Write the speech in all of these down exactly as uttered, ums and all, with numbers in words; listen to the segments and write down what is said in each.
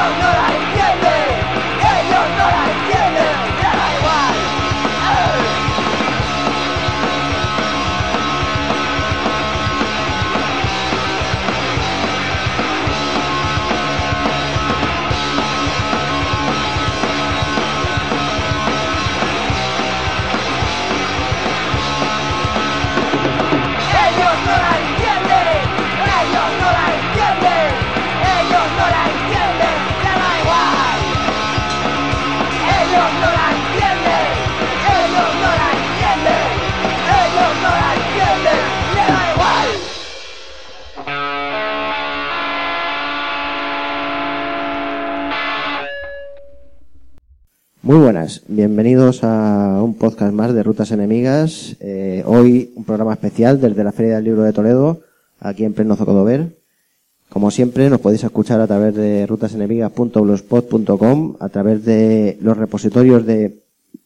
Muy buenas, bienvenidos a un podcast más de Rutas Enemigas. Eh, hoy un programa especial desde la Feria del Libro de Toledo, aquí en pleno Zocodover. Como siempre, nos podéis escuchar a través de rutas enemigas punto blogspot punto com, a través de los repositorios de,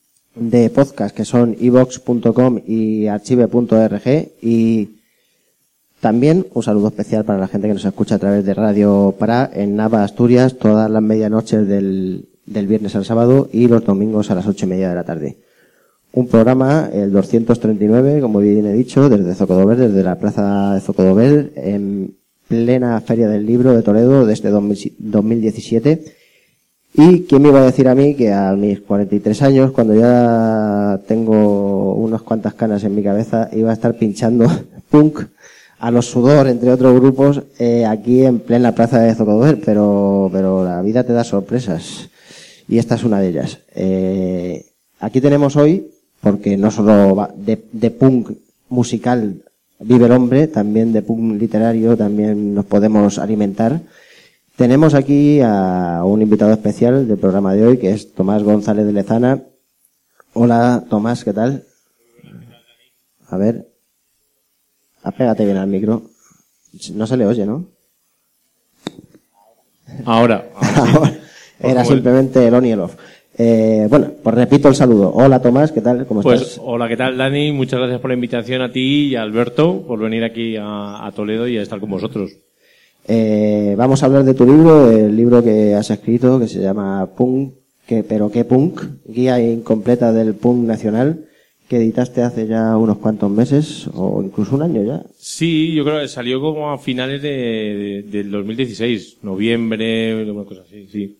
de podcast que son i vox punto com y archive punto org, y también un saludo especial para la gente que nos escucha a través de Radio Pará en Nava, Asturias, todas las medianoches del del viernes al sábado y los domingos a las ocho y media de la tarde. Un programa, el doscientos treinta y nueve, como bien he dicho, desde Zocodover, desde la plaza de Zocodover, en plena Feria del Libro de Toledo desde dos mil diecisiete. Y quién me iba a decir a mí que a mis cuarenta y tres años, cuando ya tengo unas cuantas canas en mi cabeza, iba a estar pinchando punk a los Sudor, entre otros grupos, eh, aquí en plena plaza de Zocodover, pero, pero la vida te da sorpresas. Y esta es una de ellas. Eh, aquí tenemos hoy, porque no solo va de, de punk musical vive el hombre, también de punk literario también nos podemos alimentar. Tenemos aquí a un invitado especial del programa de hoy, que es Tomás González de Lezana. Hola, Tomás, ¿qué tal? A ver, apégate bien al micro. No se le oye, ¿no? Ahora. ahora sí. Era simplemente el on y el off. Eh, bueno, pues repito el saludo. Hola Tomás, ¿qué tal? ¿Cómo pues, estás? Hola, ¿qué tal Dani? Muchas gracias por la invitación a ti y a Alberto por venir aquí a, a Toledo y a estar con vosotros. Eh, vamos a hablar de tu libro, el libro que has escrito, que se llama Punk, que, pero qué punk, guía incompleta del punk nacional, que editaste hace ya unos cuantos meses, o incluso un año ya. Sí, yo creo que salió como a finales de, de, del dos mil dieciséis, noviembre, una cosa así, sí.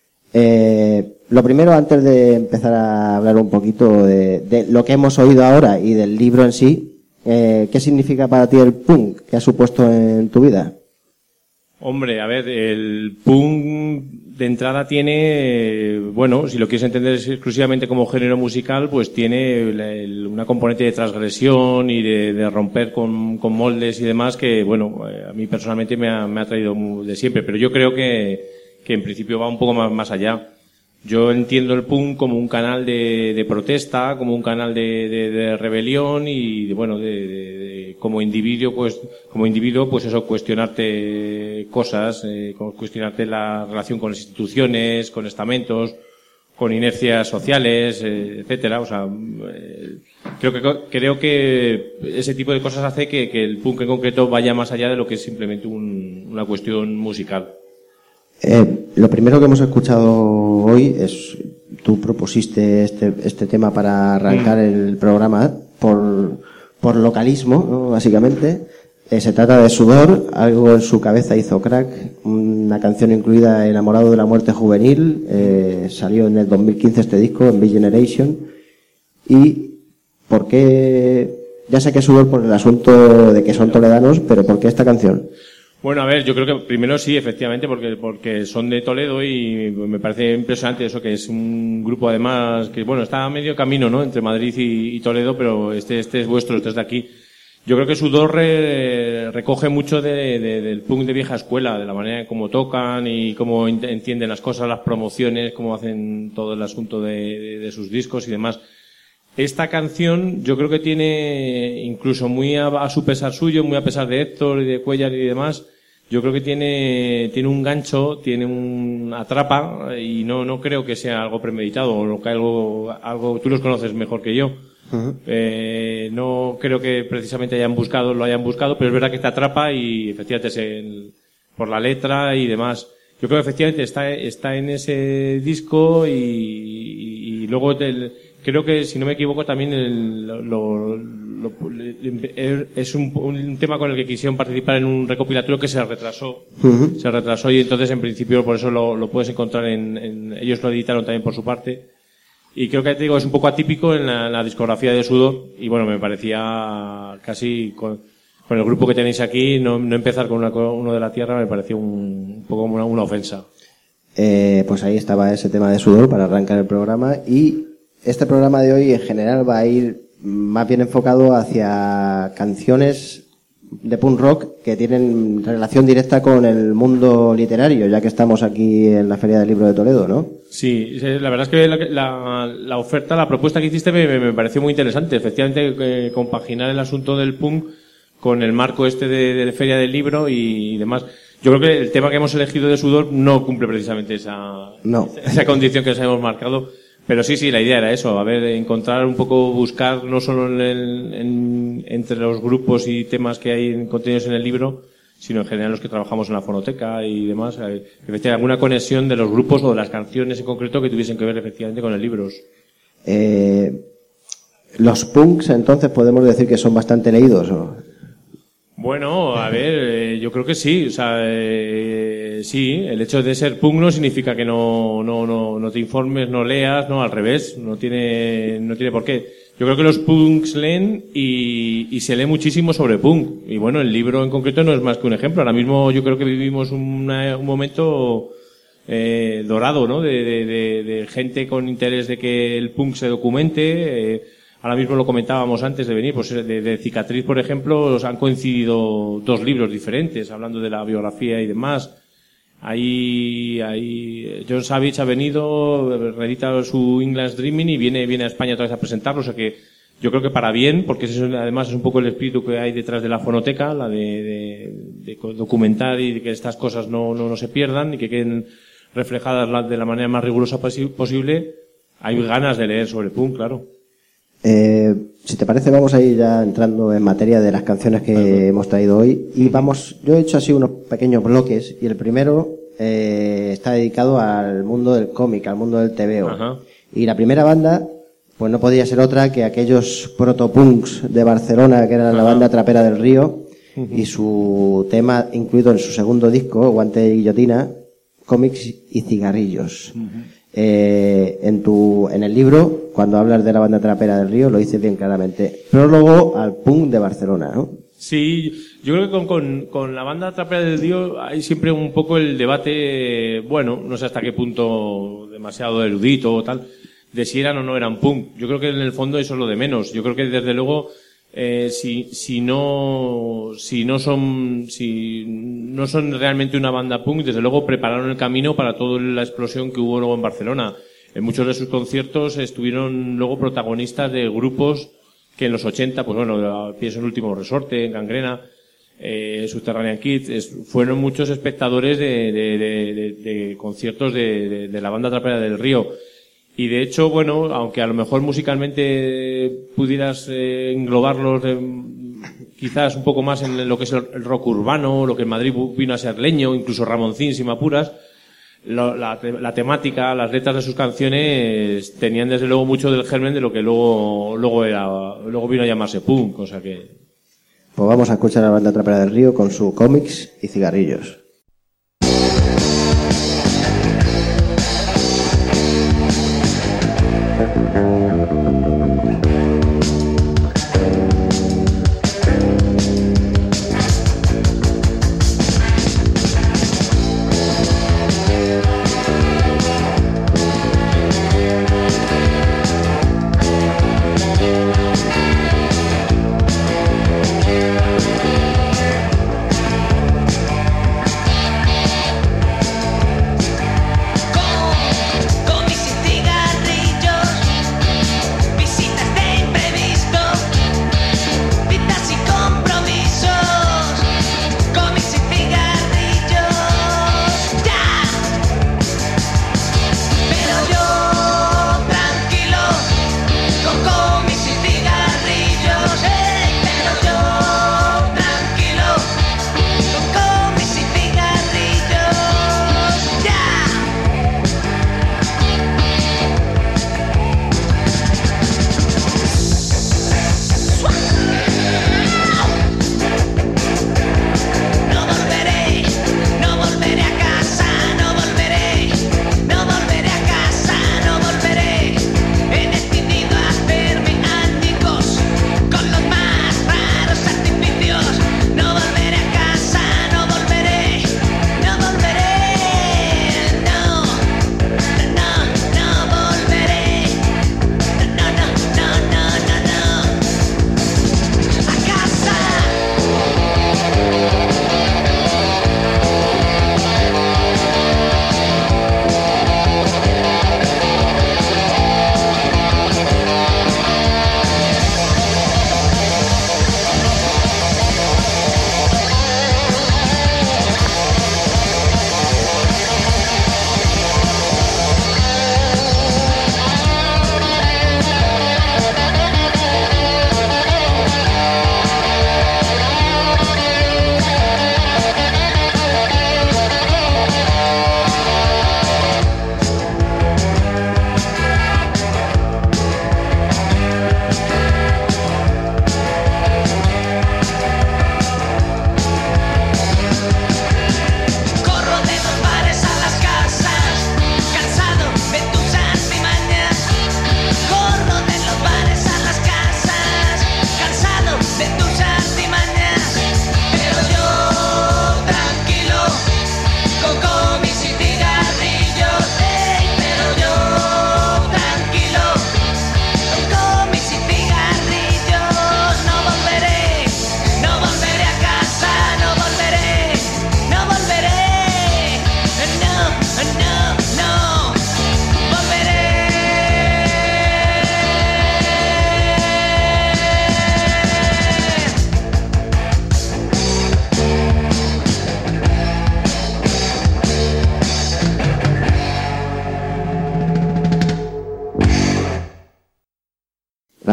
Eh, lo primero, antes de empezar a hablar un poquito de, de lo que hemos oído ahora y del libro en sí, eh, ¿qué significa para ti el punk? ¿Qué ha supuesto en tu vida? Hombre, a ver, el punk de entrada tiene, bueno, si lo quieres entender exclusivamente como género musical, pues tiene el, una componente de transgresión y de, de romper con, con moldes y demás que, bueno, a mí personalmente me ha, me ha traído de siempre, pero yo creo que que en principio va un poco más, más allá. Yo entiendo el punk como un canal de, de protesta, como un canal de, de, de rebelión y, de, bueno, de, de, de, como individuo, pues, como individuo, pues eso, cuestionarte cosas, eh, cuestionarte la relación con las instituciones, con estamentos, con inercias sociales, eh, etcétera. O sea, eh, creo que, creo que ese tipo de cosas hace que, que el punk en concreto vaya más allá de lo que es simplemente un, una cuestión musical. Eh, lo primero que hemos escuchado hoy es, tú propusiste este, este tema para arrancar mm. el programa por, por localismo, ¿no? Básicamente. Eh, se trata de Sudor, algo en su cabeza hizo crack, una canción incluida Enamorado de la muerte juvenil, eh, salió en el dos mil quince este disco, en B-Generation. ¿Y por qué? Ya sé que Sudor por el asunto de que son toledanos, pero ¿por qué esta canción? Bueno, a ver, yo creo que primero sí, efectivamente, porque porque son de Toledo y me parece impresionante eso, que es un grupo además que, bueno, está a medio camino, ¿no?, entre Madrid y, y Toledo, pero este este es vuestro, este es de aquí. Yo creo que Sudor re, recoge mucho de, de, del punk de vieja escuela, de la manera en cómo tocan y cómo entienden las cosas, las promociones, cómo hacen todo el asunto de, de, de sus discos y demás. Esta canción yo creo que tiene, incluso muy a, a su pesar suyo, muy a pesar de Héctor y de Cuellar y demás, yo creo que tiene, tiene un gancho, tiene un atrapa y no, no creo que sea algo premeditado o que algo, algo, tú los conoces mejor que yo. Uh-huh. Eh, no creo que precisamente hayan buscado, lo hayan buscado, pero es verdad que te atrapa y efectivamente es el, por la letra y demás. yo creo que efectivamente está, está en ese disco y, y, y luego del, creo que, si no me equivoco, también el, lo, lo, lo, es un, un tema con el que quisieron participar en un recopilatorio que se retrasó. Uh-huh. Se retrasó y entonces, en principio, por eso lo, lo puedes encontrar en, en... Ellos lo editaron también por su parte. Y creo que, te digo, es un poco atípico en la, en la discografía de Sudor. Y bueno, me parecía casi... Con, con el grupo que tenéis aquí, no, no empezar con una, uno de la tierra me pareció un, un poco una, una ofensa. Eh, pues ahí estaba ese tema de Sudor para arrancar el programa y... Este programa de hoy en general va a ir más bien enfocado hacia canciones de punk rock que tienen relación directa con el mundo literario, ya que estamos aquí en la Feria del Libro de Toledo, ¿no? Sí, la verdad es que la, la, la oferta, la propuesta que hiciste me, me pareció muy interesante. Efectivamente, eh, compaginar el asunto del punk con el marco este de, de Feria del Libro y demás. Yo creo que el tema que hemos elegido de Sudor no cumple precisamente esa, no. esa condición que nos hemos marcado. Pero sí, sí, la idea era eso, a ver, encontrar un poco, buscar no solo en el, en, entre los grupos y temas que hay contenidos en el libro, sino en general los que trabajamos en la fonoteca y demás, efectivamente alguna conexión de los grupos o de las canciones en concreto que tuviesen que ver efectivamente con el libro. Eh, los punks, entonces, podemos decir que son bastante leídos, ¿o? Bueno, a ver, eh, yo creo que sí, o sea, eh, sí, el hecho de ser punk no significa que no, no, no, no te informes, no leas, no, al revés, no tiene, no tiene por qué. Yo creo que los punks leen y, y se lee muchísimo sobre punk. Y bueno, el libro en concreto no es más que un ejemplo. Ahora mismo yo creo que vivimos una, un momento eh, dorado, ¿no? De, de, de, de gente con interés de que el punk se documente. Eh, ahora mismo lo comentábamos antes de venir, pues de, de Cicatriz, por ejemplo, han coincidido dos libros diferentes, hablando de la biografía y demás. Ahí, ahí, John Savage ha venido, reedita su England's Dreaming y viene, viene a España otra vez a presentarlo, o sea que yo creo que para bien, porque eso además es un poco el espíritu que hay detrás de la fonoteca, la de, de, de documentar y de que estas cosas no, no, no se pierdan y que queden reflejadas de la manera más rigurosa posible. Hay ganas de leer sobre punk, claro. Eh, si te parece, vamos a ir ya entrando en materia de las canciones que uh-huh. hemos traído hoy. Y vamos, yo he hecho así unos pequeños bloques y el primero eh, está dedicado al mundo del cómic, al mundo del tebeo. Uh-huh. Y la primera banda, pues no podía ser otra que aquellos protopunks de Barcelona, que era uh-huh. la banda Trapera del Río, uh-huh. y su tema incluido en su segundo disco, Guante y Guillotina, Cómics y Cigarrillos. Uh-huh. Eh, en tu, en el libro, cuando hablas de la banda Trapera del Río, lo dices bien claramente. Prólogo al punk de Barcelona, ¿no? Sí, yo creo que con, con, con la banda Trapera del Río hay siempre un poco el debate, bueno, no sé hasta qué punto demasiado erudito o tal, de si eran o no eran punk. Yo creo que en el fondo eso es lo de menos. Yo creo que desde luego, eh, si, si no, si no son, si no son realmente una banda punk, desde luego prepararon el camino para toda la explosión que hubo luego en Barcelona. En muchos de sus conciertos estuvieron luego protagonistas de grupos que en los ochenta, pues bueno, pienso en Último Resorte, en Gangrena, eh, Subterranean Kids, es, fueron muchos espectadores de, de, de, de, de conciertos de, de, de la banda Trapera del Río. Y de hecho, bueno, aunque a lo mejor musicalmente pudieras eh, englobarlos eh, quizás un poco más en lo que es el rock urbano, lo que en Madrid vino a ser Leño, incluso Ramoncín, si me apuras, la, la, la temática, las letras de sus canciones tenían desde luego mucho del germen de lo que luego luego era luego vino a llamarse punk, o sea que... Pues vamos a escuchar a la banda Trapera del Río con su Cómics y Cigarrillos.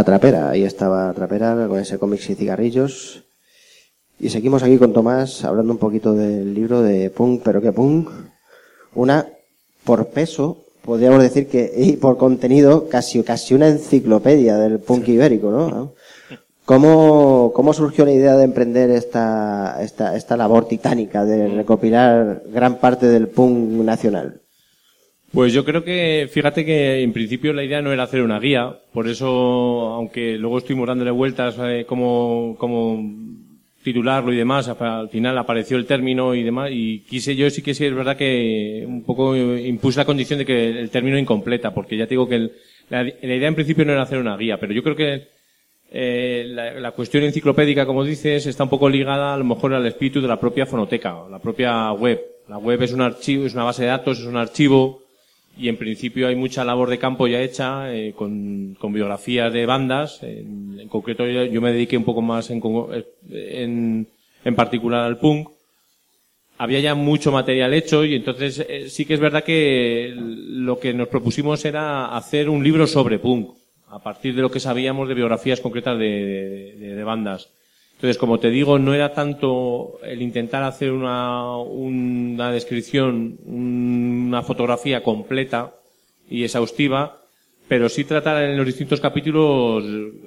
estaba Trapera, ahí estaba Trapera con ese cómics y cigarrillos. Y seguimos aquí con Tomás hablando un poquito del libro de Punk, pero qué Punk. Una, por peso, podríamos decir que, y por contenido, casi, casi una enciclopedia del punk ibérico, ¿no? ¿Cómo, cómo surgió la idea de emprender esta, esta, esta labor titánica de recopilar gran parte del punk nacional? Pues yo creo que, fíjate que en principio la idea no era hacer una guía, por eso, aunque luego estuvimos dándole vueltas eh, como, como titularlo y demás, al final apareció el término y demás, y quise, yo sí que sí es verdad que un poco impuse la condición de que el término incompleta, porque ya te digo que el, la, la idea en principio no era hacer una guía, pero yo creo que eh, la, la cuestión enciclopédica, como dices, está un poco ligada a lo mejor al espíritu de la propia fonoteca, la propia web. La web es un archivo, es una base de datos, es un archivo, y en principio hay mucha labor de campo ya hecha eh, con, con biografías de bandas. En, en concreto yo, yo me dediqué un poco más en, en, en particular al punk. Había ya mucho material hecho y entonces eh, sí que es verdad que lo que nos propusimos era hacer un libro sobre punk, a partir de lo que sabíamos de biografías concretas de, de, de bandas. Entonces, como te digo, no era tanto el intentar hacer una, una descripción, una fotografía completa y exhaustiva, pero sí tratar en los distintos capítulos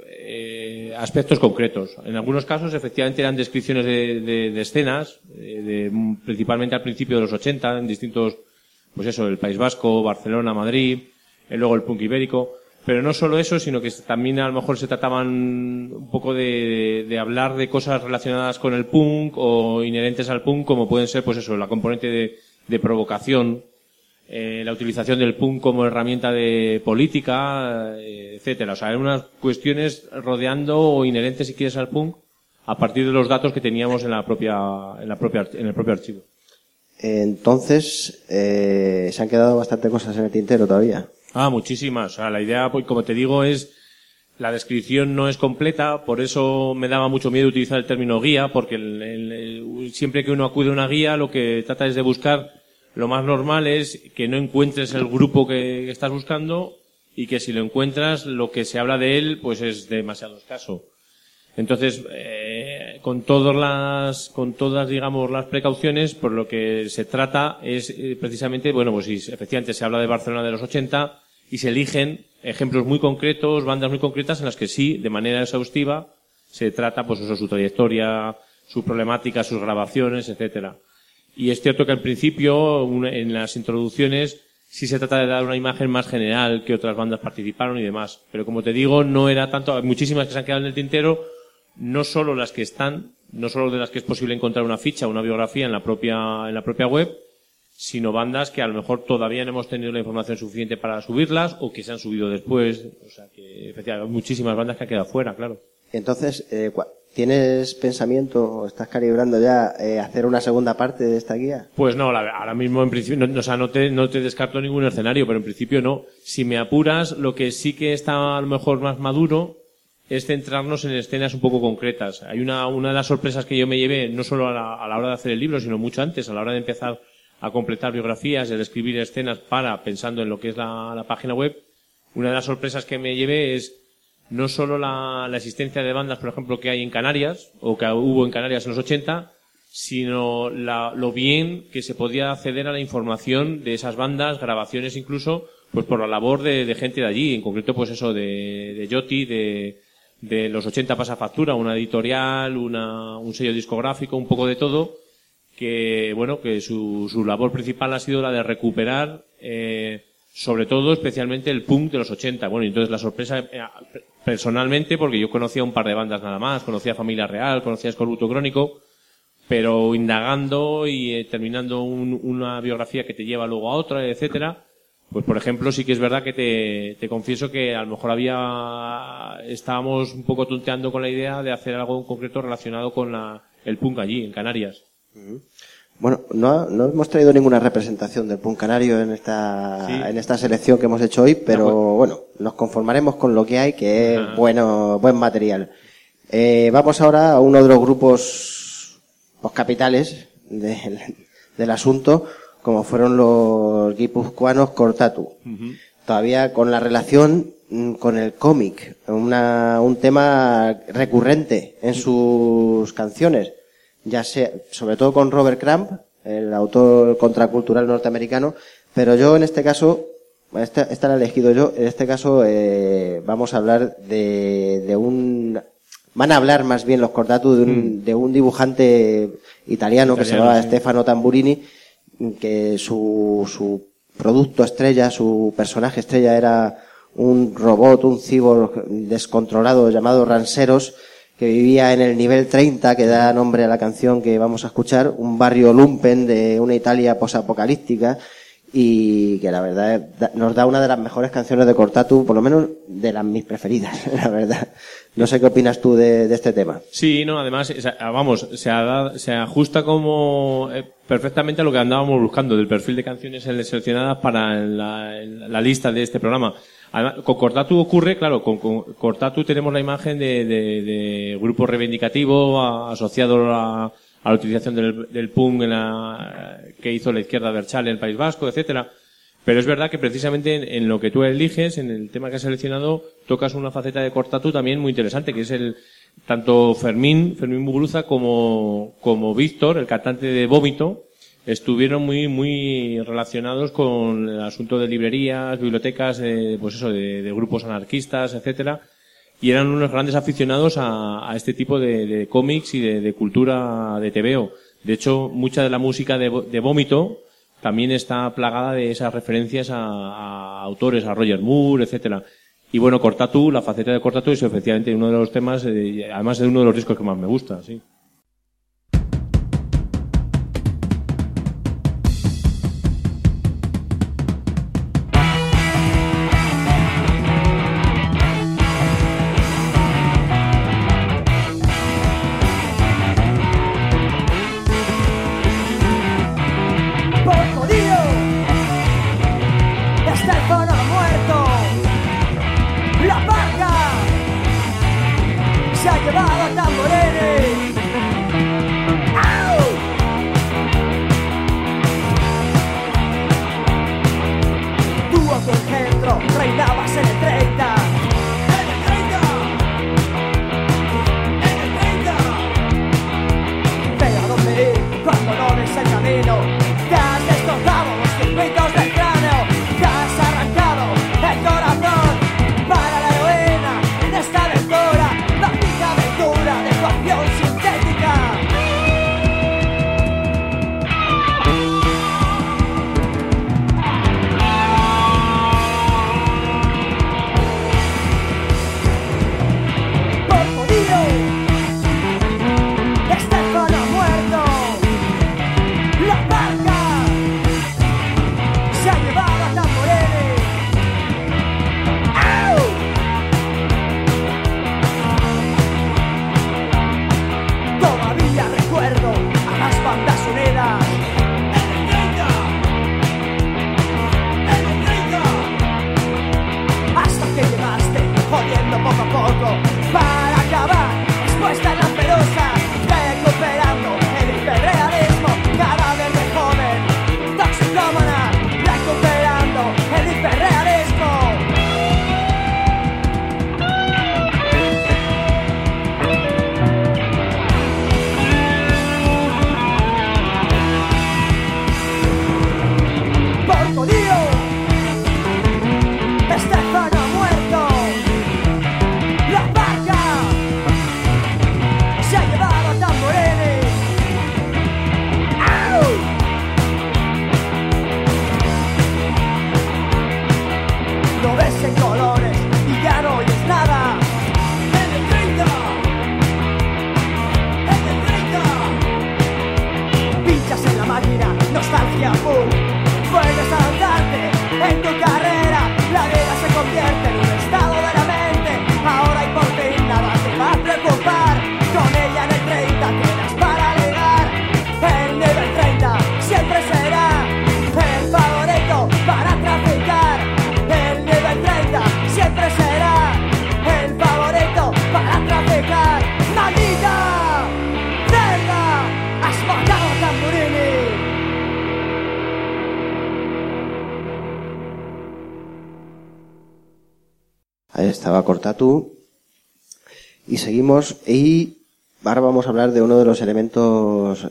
eh, aspectos concretos. En algunos casos, efectivamente, eran descripciones de, de, de escenas, de, de, principalmente al principio de los ochenta, en distintos, pues eso, el País Vasco, Barcelona, Madrid, y luego el punk ibérico. Pero no solo eso, sino que también a lo mejor se trataban un poco de, de, de hablar de cosas relacionadas con el punk o inherentes al punk, como pueden ser, pues eso, la componente de, de provocación, eh, la utilización del punk como herramienta de política, eh, etcétera. O sea, eran unas cuestiones rodeando o inherentes, si quieres, al punk, a partir de los datos que teníamos en la propia, en la propia, en el propio archivo. Entonces, eh, se han quedado bastante cosas en el tintero todavía. Ah, muchísimas. O sea, la idea, pues, como te digo, es, la descripción no es completa, por eso me daba mucho miedo utilizar el término guía, porque el, el, el, siempre que uno acude a una guía, lo que trata es de buscar, lo más normal es que no encuentres el grupo que, que estás buscando, y que si lo encuentras, lo que se habla de él, pues es demasiado escaso. Entonces, eh, con todas las, con todas, digamos, las precauciones, por lo que se trata es eh, precisamente, bueno, pues si efectivamente se habla de Barcelona de los ochenta, y se eligen ejemplos muy concretos, bandas muy concretas en las que sí, de manera exhaustiva, se trata, pues eso, su trayectoria, su problemática, sus grabaciones, etcétera. Y es cierto que al principio, en las introducciones, sí se trata de dar una imagen más general, que otras bandas participaron y demás. Pero como te digo, no era tanto, hay muchísimas que se han quedado en el tintero, no solo las que están, no solo de las que es posible encontrar una ficha, una biografía en la propia, en la propia web, sino bandas que a lo mejor todavía no hemos tenido la información suficiente para subirlas o que se han subido después. O sea que, efectivamente, hay muchísimas bandas que han quedado fuera, claro. Entonces, eh, ¿tienes pensamiento o estás calibrando ya eh, hacer una segunda parte de esta guía? Pues no, la, ahora mismo en principio, no, o sea, no te, no te descarto ningún escenario, pero en principio no. Si me apuras, lo que sí que está a lo mejor más maduro es centrarnos en escenas un poco concretas. Hay una, una de las sorpresas que yo me llevé, no solo a la, a la hora de hacer el libro, sino mucho antes, a la hora de empezar a completar biografías y a escribir escenas para, pensando en lo que es la, la página web. Una de las sorpresas que me llevé es no solo la, la existencia de bandas, por ejemplo, que hay en Canarias, o que hubo en Canarias en los ochenta, sino la, lo bien que se podía acceder a la información de esas bandas, grabaciones incluso, pues por la labor de, de gente de allí, en concreto pues eso de, de Yoti, de, de los ochenta pasa factura, una editorial, una, un sello discográfico, un poco de todo, que bueno, que su, su labor principal ha sido la de recuperar, eh, sobre todo, especialmente el punk de los ochenta. Bueno, y entonces la sorpresa, eh, personalmente, porque yo conocía un par de bandas nada más, conocía Familia Real, conocía Escorbuto Crónico, pero indagando y eh, terminando un, una biografía que te lleva luego a otra, etcétera, pues por ejemplo sí que es verdad que te, te confieso que a lo mejor había, estábamos un poco tonteando con la idea de hacer algo en concreto relacionado con la, el punk allí, en Canarias. Bueno, no, no hemos traído ninguna representación del punk canario en esta, sí. en esta selección que hemos hecho hoy, pero no, pues, bueno, nos conformaremos con lo que hay, que es bueno, buen material. Eh, vamos ahora a uno de los grupos, los capitales de, del asunto, como fueron los guipuzcoanos Cortatu. Uh-huh. Todavía con la relación con el cómic, una, un tema recurrente en sus canciones, ya sea, sobre todo con Robert Crumb, el autor contracultural norteamericano, pero yo en este caso, esta, esta la he elegido yo, en este caso eh, vamos a hablar de, de un, van a hablar más bien los Cortatu de un, mm. de un dibujante italiano, italiano que se llamaba sí. Stefano Tamburini, que su, su producto estrella, su personaje estrella era un robot, un cyborg descontrolado llamado Ranceros, que vivía en el nivel treinta, que da nombre a la canción que vamos a escuchar, un barrio lumpen de una Italia posapocalíptica, y que la verdad nos da una de las mejores canciones de Cortatu, por lo menos de las mis preferidas, la verdad. No sé qué opinas tú de, de este tema. Sí, no, además, vamos, se, ha, se ajusta como eh, perfectamente a lo que andábamos buscando, del perfil de canciones seleccionadas para la, la lista de este programa. Además, con Cortatu ocurre, claro, con, con Cortatu tenemos la imagen de, de, de grupo reivindicativo a, asociado a, a la utilización del, del punk en la, que hizo la izquierda de Berchale en el País Vasco, etcétera. Pero es verdad que precisamente en, en lo que tú eliges, en el tema que has seleccionado, tocas una faceta de Cortatu también muy interesante, que es el, tanto Fermín, Fermín Muguruza como, como Víctor, el cantante de Vómito, estuvieron muy, muy relacionados con el asunto de librerías, bibliotecas, eh, pues eso, de, de grupos anarquistas, etcétera, y eran unos grandes aficionados a, a este tipo de, de cómics y de, de cultura de tebeo. De hecho, mucha de la música de, de Vómito también está plagada de esas referencias a, a autores, a Roger Moore, etcétera. Y bueno, Cortatu, la faceta de Cortatu es efectivamente uno de los temas, eh, además de uno de los discos que más me gusta, sí. Ahí estaba Cortatu. Y seguimos, y ahora vamos a hablar de uno de los elementos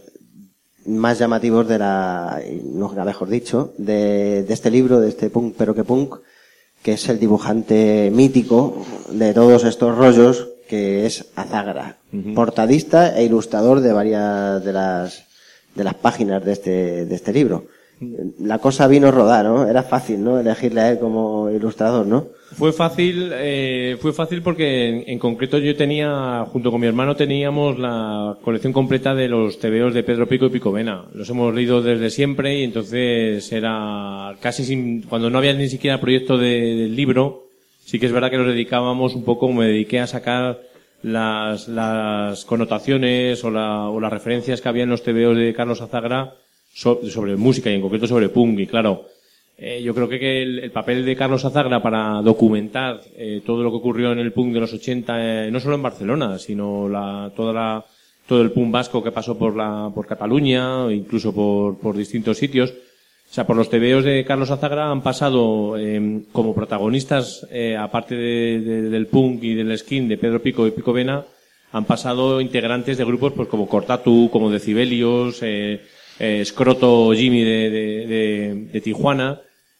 más llamativos de la, no mejor dicho, de, de este libro, de este punk, pero que punk, que es el dibujante mítico de todos estos rollos, que es Azagra, uh-huh. portadista e ilustrador de varias de las, de las páginas de este, de este libro. La cosa vino rodar, ¿no? Era fácil, ¿no? Elegirle a él como ilustrador, ¿no? Fue fácil, eh, fue fácil porque en, en concreto yo tenía, junto con mi hermano, teníamos la colección completa de los tebeos de Pedro Pico y Picovena. Los hemos leído desde siempre y entonces era casi sin, cuando no había ni siquiera proyecto de, del libro, sí que es verdad que nos dedicábamos un poco, me dediqué a sacar las, las connotaciones o, la, o las referencias que había en los tebeos de Carlos Azagra sobre música y en concreto sobre punk. Y claro, eh, yo creo que, que el, el papel de Carlos Azagra para documentar eh, todo lo que ocurrió en el punk de los ochenta, eh, no solo en Barcelona, sino la, toda la, todo el punk vasco que pasó por la, por Cataluña, incluso por, por distintos sitios. O sea, por los tebeos de Carlos Azagra han pasado eh, como protagonistas, eh, aparte de, de, del punk y del skin de Pedro Pico y Picovena, han pasado integrantes de grupos pues como Cortatu, como Decibelios, eh, Eh, Escroto Jimmy de, de, de, de Tijuana.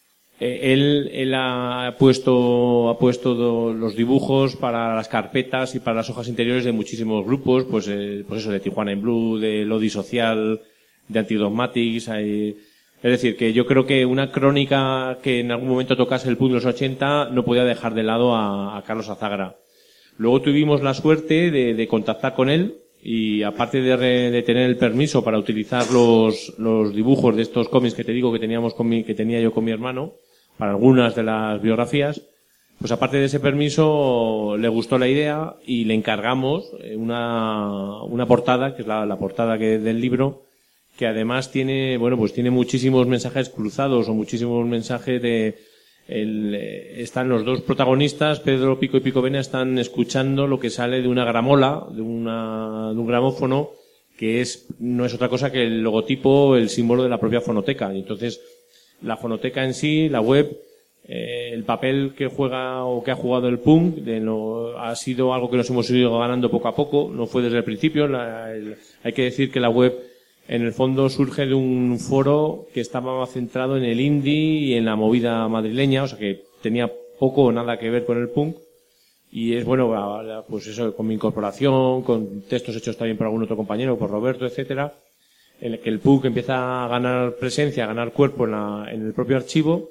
Eh, él, él ha puesto, ha puesto do, los dibujos para las carpetas y para las hojas interiores de muchísimos grupos, pues, eh, pues eso, de Tijuana in Blue, de Lodi Social, de Antidogmatics. Hay, es decir, que yo creo que una crónica que en algún momento tocase el punk de los ochenta no podía dejar de lado a, a Carlos Azagra. Luego tuvimos la suerte de, de contactar con él. Y aparte de, re, de tener el permiso para utilizar los, los dibujos de estos cómics que te digo que teníamos con mi, que tenía yo con mi hermano, para algunas de las biografías, pues aparte de ese permiso, le gustó la idea y le encargamos una, una portada, que es la, la portada que, del libro, que además tiene, bueno, pues tiene muchísimos mensajes cruzados o muchísimos mensajes de, El, eh, están los dos protagonistas, Pedro Pico y Picovena, están escuchando lo que sale de una gramola, de, una, de un gramófono, que es no es otra cosa que el logotipo, el símbolo de la propia fonoteca. Y entonces, la fonoteca en sí, la web, eh, el papel que juega o que ha jugado el punk, de lo, ha sido algo que nos hemos ido ganando poco a poco, no fue desde el principio. La, el, hay que decir que la web, en el fondo, surge de un foro que estaba centrado en el indie y en la movida madrileña, o sea que tenía poco o nada que ver con el punk. Y es bueno, pues eso, con mi incorporación, con textos hechos también por algún otro compañero, por Roberto, etcétera, en el que el punk empieza a ganar presencia, a ganar cuerpo en, la, en el propio archivo.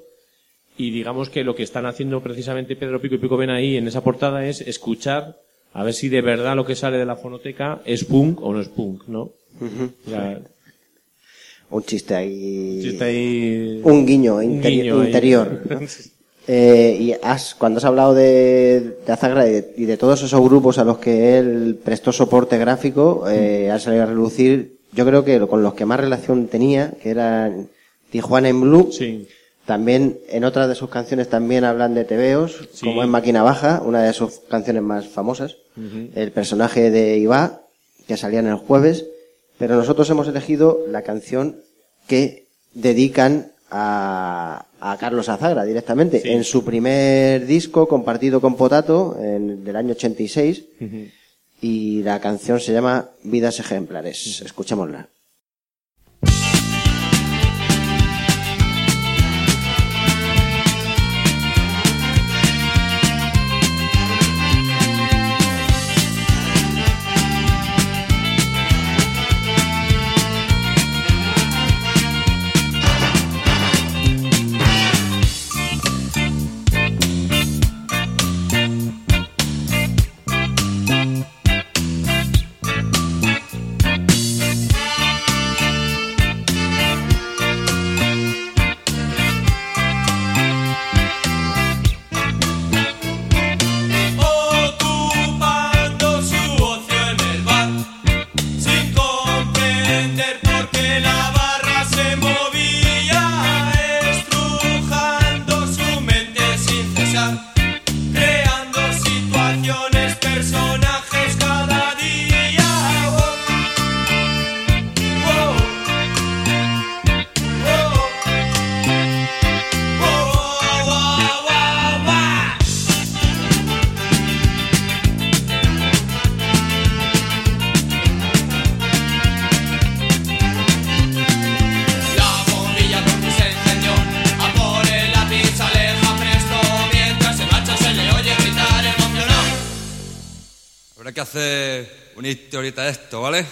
Y digamos que lo que están haciendo precisamente Pedro Pico y Picovena ahí en esa portada es escuchar a ver si de verdad lo que sale de la fonoteca es punk o no es punk, ¿no? Uh-huh. Ya. Un chiste ahí. Un chiste ahí. Un guiño, un interi- guiño interior. eh, y has, cuando has hablado de, de Azagra y de, y de todos esos grupos a los que él prestó soporte gráfico, eh, ha salido a relucir, yo creo que con los que más relación tenía, que eran Tijuana in Blue. Sí. También en otras de sus canciones también hablan de tebeos, sí. Como en Máquina Baja, una de sus canciones más famosas. Uh-huh. El personaje de Iba, que salía en el jueves. Pero nosotros hemos elegido la canción que dedican a, a Carlos Azagra directamente. Sí. En su primer disco, compartido con Potato, en, del año ochenta y seis. Uh-huh. Y la canción se llama Vidas Ejemplares. Uh-huh. Escuchémosla. que hacer una historieta de esto, ¿vale?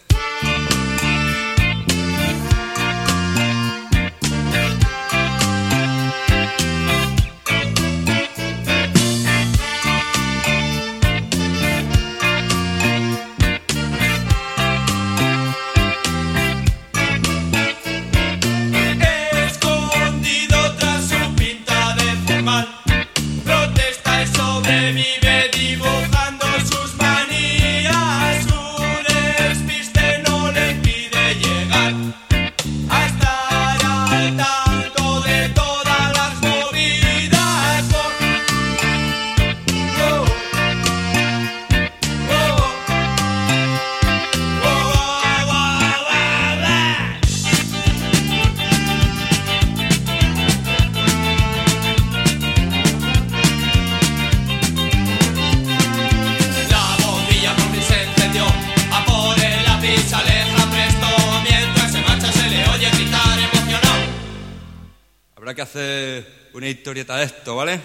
Vive dibujando sus manías, su despiste no le impide llegar a estar al tanto de todas las movidas. Oh, oh, oh, oh, oh, oh, se aleja presto, mientras se marcha se le oye gritar emocionado. Habrá que hacer una historieta de esto, ¿vale?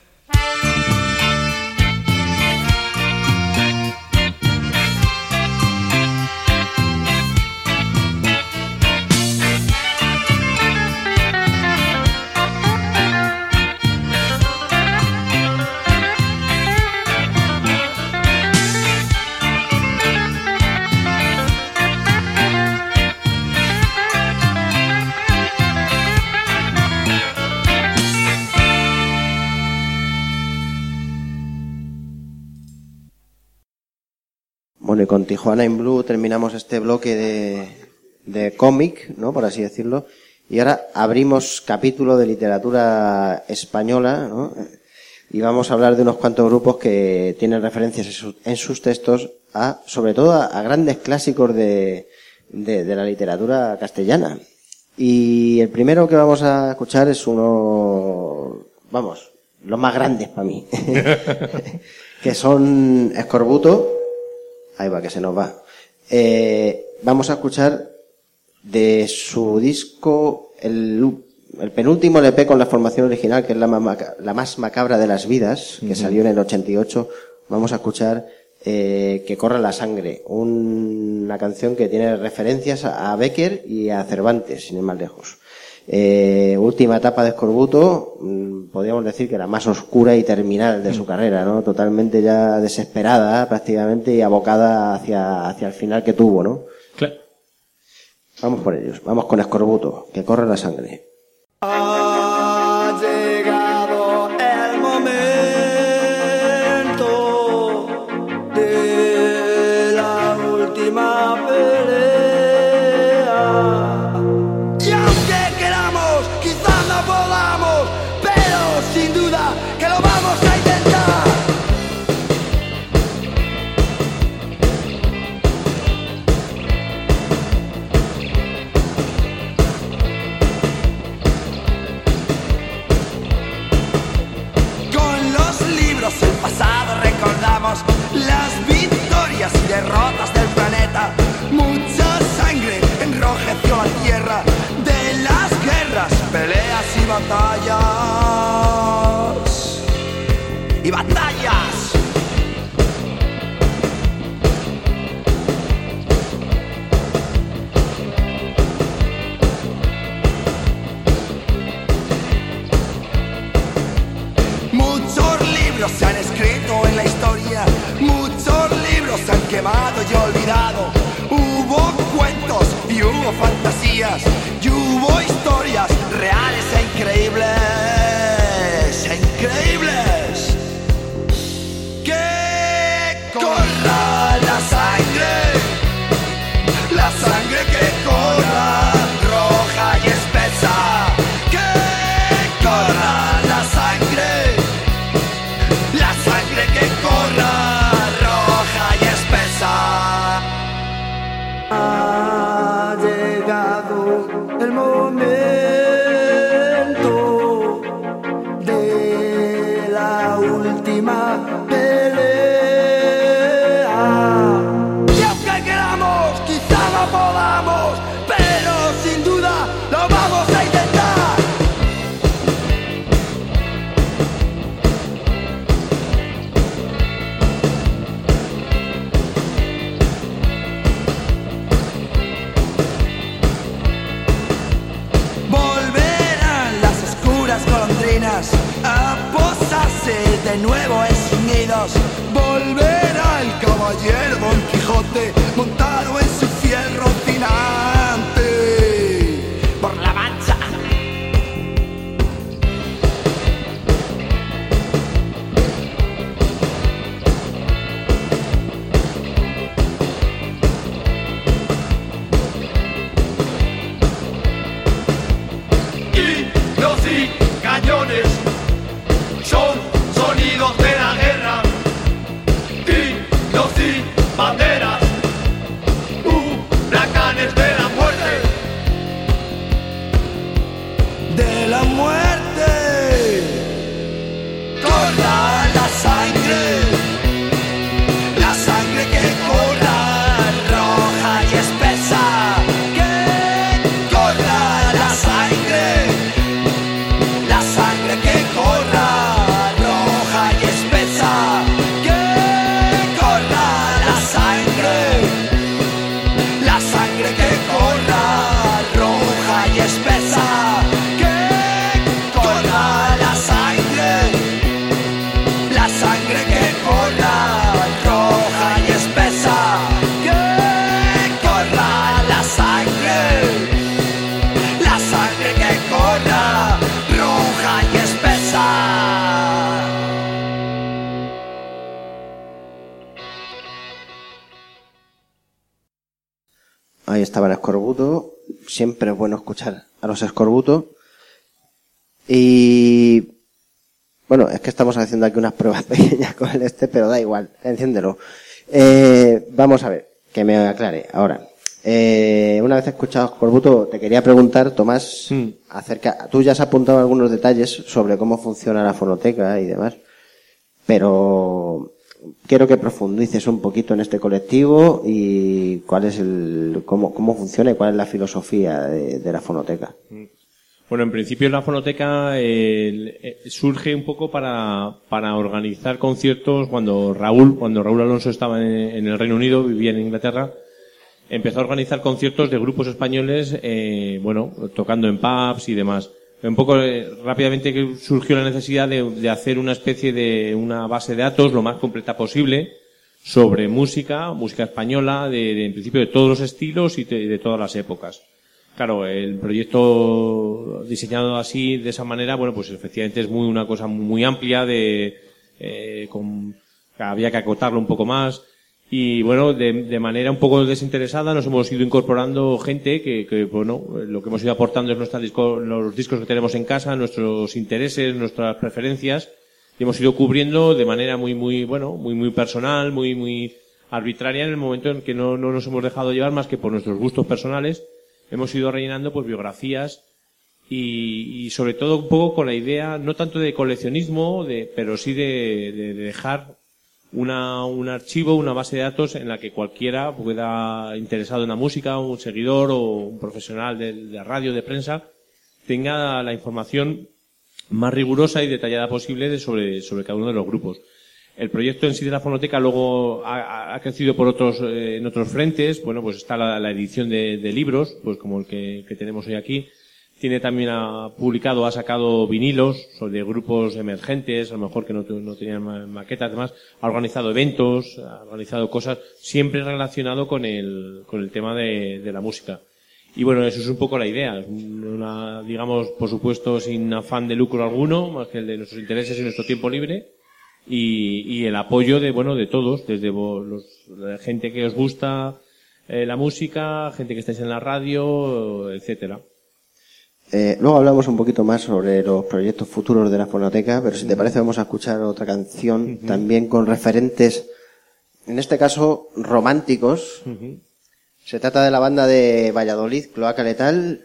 Bueno, y con Tijuana in Blue terminamos este bloque de, de cómic, ¿no? Por así decirlo. Y ahora abrimos capítulo de literatura española, ¿no? Y vamos a hablar de unos cuantos grupos que tienen referencias en sus, en sus textos a, sobre todo a, a grandes clásicos de, de, de la literatura castellana. Y el primero que vamos a escuchar es uno, vamos, los más grandes para mí, que son Escorbuto. Ahí va, que se nos va. Eh, vamos a escuchar de su disco, el, el penúltimo L P con la formación original, que es la más, la más macabra de las vidas, que uh-huh. salió en el ochenta y ocho. Vamos a escuchar eh, Que corra la sangre, un, una canción que tiene referencias a, a Bécquer y a Cervantes, sin ir más lejos. Eh, última etapa de Escorbuto, mmm, podríamos decir que la más oscura y terminal de su carrera, ¿no? Totalmente ya desesperada, prácticamente, y abocada hacia, hacia el final que tuvo, ¿no? Claro. Vamos por ellos, vamos con Escorbuto, Que corra la sangre. Ha llegado el momento de la última pelea. Y aunque queramos, quizás no podamos, pero sin duda que lo vamos a intentar. Con los libros del pasado recordamos las victorias y derrotas del planeta. Mucha sangre enrojeció la tierra de las guerras, peleas y batallas. Y batallas. Muchos libros se han escrito en la historia, muchos libros se han quemado y olvidado. Hubo cuentos y hubo fantasías y hubo historias reales e increíbles, e increíbles. Que corra la sangre, la sangre que corra, roja y espesa. Que corra la sangre, la sangre que corra, roja y espesa. Ha llegado el momento las golondrinas a posarse de nuevo en sus nidos. Volverá el caballero Don Quijote montado en su fiel rocinante por la Mancha. Tiros y cañones son sonidos de la guerra. Tiros y banderas, huracanes de la muerte. De la muerte corra la sangre, la sangre que corra roja y espesa, que corra la sangre, la sangre que corra roja y espesa, que corra la sangre, la sangre que corra roja y espesa, que corra la sangre, la sangre que corra roja y espesa, que corra la sangre, la sangre que corra roja y espesa. Ahí estaba el escorbuto. Siempre es bueno escuchar a los escorbutos. Y bueno, es que estamos haciendo aquí unas pruebas pequeñas con el este, pero da igual, enciéndelo. Eh, vamos a ver, que me aclare. Ahora, eh, una vez escuchado escorbuto, te quería preguntar, Tomás, Mm. acerca, tú ya has apuntado algunos detalles sobre cómo funciona la fonoteca y demás, pero quiero que profundices un poquito en este colectivo y cuál es el, cómo, cómo funciona y cuál es la filosofía de, de la fonoteca. Bueno, en principio la fonoteca eh, eh, surge un poco para, para organizar conciertos cuando Raúl, cuando Raúl Alonso estaba en, en el Reino Unido, vivía en Inglaterra, empezó a organizar conciertos de grupos españoles, eh, bueno, tocando en pubs y demás. Un poco eh, rápidamente que surgió la necesidad de, de hacer una especie de una base de datos lo más completa posible sobre música, música española, de, de en principio de todos los estilos y de, de todas las épocas. Claro, el proyecto diseñado así, de esa manera, bueno, pues efectivamente es muy una cosa muy amplia, de eh, con, había que acotarlo un poco más. Y bueno, de, de manera un poco desinteresada nos hemos ido incorporando gente que, que bueno, lo que hemos ido aportando es nuestra disco, los discos que tenemos en casa, nuestros intereses, nuestras preferencias, y hemos ido cubriendo de manera muy, muy, bueno, muy, muy personal, muy, muy arbitraria en el momento en que no, no nos hemos dejado llevar más que por nuestros gustos personales. Hemos ido rellenando pues biografías y, y sobre todo un poco con la idea, no tanto de coleccionismo, de, pero sí de, de, de dejar una, un archivo, una base de datos en la que cualquiera pueda, interesado en la música, un seguidor o un profesional de, de radio, de prensa, tenga la información más rigurosa y detallada posible de sobre, sobre cada uno de los grupos. El proyecto en sí de la fonoteca luego ha, ha crecido por otros, eh, en otros frentes. Bueno, pues está la, la edición de, de libros, pues como el que, que tenemos hoy aquí. Tiene también, ha publicado, ha sacado vinilos sobre grupos emergentes, a lo mejor que no, no tenían maquetas, además. Ha organizado eventos, ha organizado cosas, siempre relacionado con el, con el tema de, de la música. Y bueno, eso es un poco la idea. Una, digamos, por supuesto, sin afán de lucro alguno, más que el de nuestros intereses y nuestro tiempo libre. Y, y el apoyo de, bueno, de todos, desde vos, los, la gente que os gusta eh, la música, gente que estáis en la radio, etcétera. Eh, luego hablamos un poquito más sobre los proyectos futuros de la fonoteca, pero si te parece vamos a escuchar otra canción uh-huh. también con referentes, en este caso románticos. Uh-huh. Se trata de la banda de Valladolid, Cloaca Letal,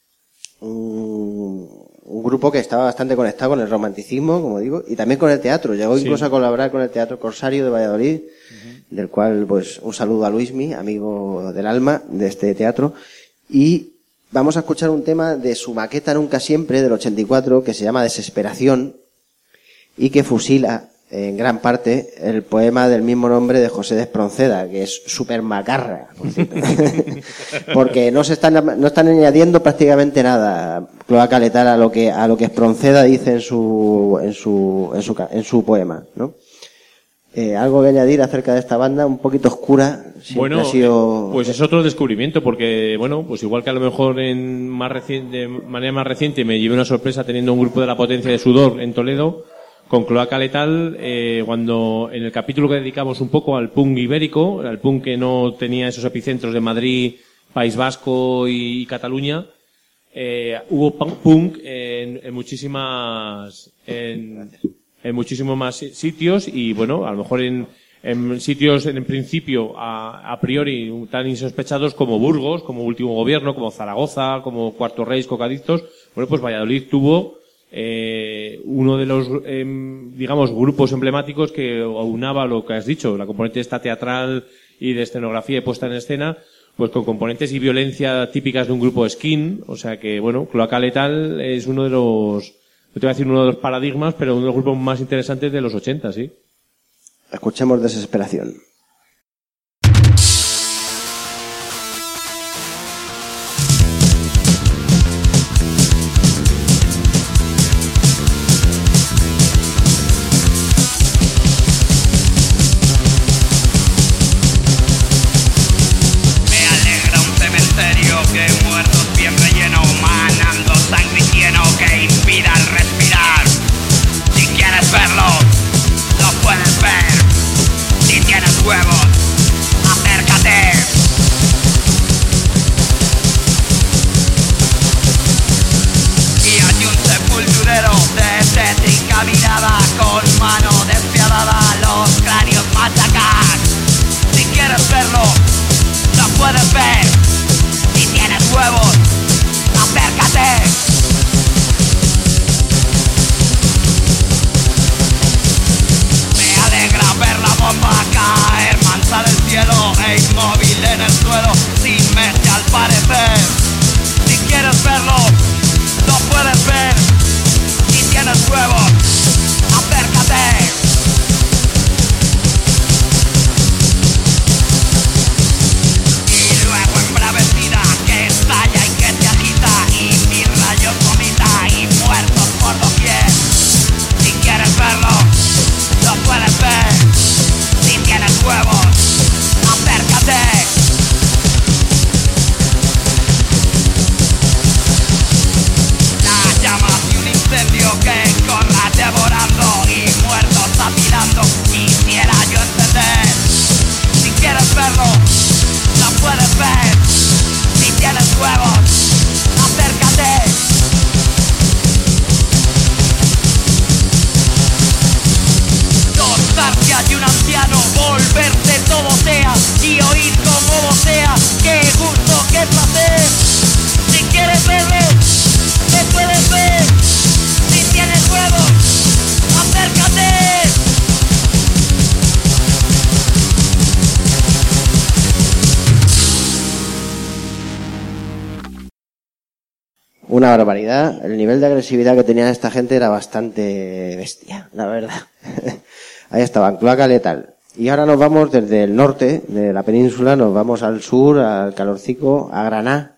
un, un grupo que estaba bastante conectado con el romanticismo, como digo, y también con el teatro. Llegó sí. incluso a colaborar con el Teatro Corsario de Valladolid, uh-huh. del cual pues un saludo a Luismi, amigo del alma de este teatro, y vamos a escuchar un tema de su maqueta Nunca Siempre, del ochenta y cuatro, que se llama Desesperación, y que fusila en gran parte el poema del mismo nombre de José de Espronceda, que es súper macarra, por cierto. Porque no se están, no están añadiendo prácticamente nada, Cloaca Letal, a lo que, a lo que Espronceda dice en su, en su, en su, en su poema, ¿no? Eh, algo que añadir acerca de esta banda, un poquito oscura. Bueno, ha sido... pues es otro descubrimiento, porque, bueno, pues igual que a lo mejor en más reciente, de manera más reciente me llevé una sorpresa teniendo un grupo de la Potencia de Sudor en Toledo, con Cloaca Letal, eh, cuando en el capítulo que dedicamos un poco al punk ibérico, al punk que no tenía esos epicentros de Madrid, País Vasco y, y Cataluña, eh, hubo punk en, en muchísimas, en, en muchísimos más sitios y bueno, a lo mejor en, en sitios en principio a, a priori tan insospechados como Burgos, como Último Gobierno, como Zaragoza, como Cuarto Reis, Cocadictos. Bueno, pues Valladolid tuvo eh, uno de los, eh, digamos, grupos emblemáticos que aunaba lo que has dicho, la componente esta teatral y de escenografía y puesta en escena, pues con componentes y violencia típicas de un grupo skin. O sea que, bueno, Cloaca Letal es uno de los, no te voy a decir uno de los paradigmas, pero uno de los grupos más interesantes de los ochenta, sí. Escuchemos Desesperación. Una barbaridad. El nivel de agresividad que tenía esta gente era bastante bestia, la verdad. Ahí estaban, Cloaca Letal. Y ahora nos vamos desde el norte de la península, nos vamos al sur, al calorcico, a Granada,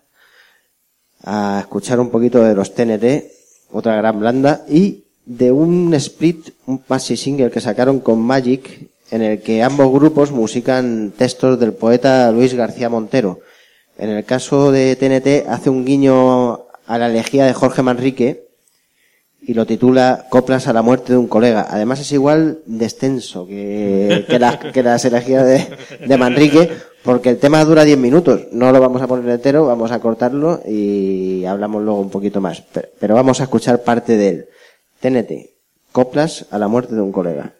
a escuchar un poquito de los T N T, otra gran banda, y de un split, un maxi single que sacaron con Magic, en el que ambos grupos musican textos del poeta Luis García Montero. En el caso de T N T hace un guiño a la elegía de Jorge Manrique y lo titula Coplas a la muerte de un colega. Además es igual de extenso que, que, la, que las elegías de, de Manrique, porque el tema dura diez minutos. No lo vamos a poner entero, vamos a cortarlo y hablamos luego un poquito más. Pero, pero vamos a escuchar parte de él. T N T, Coplas a la muerte de un colega.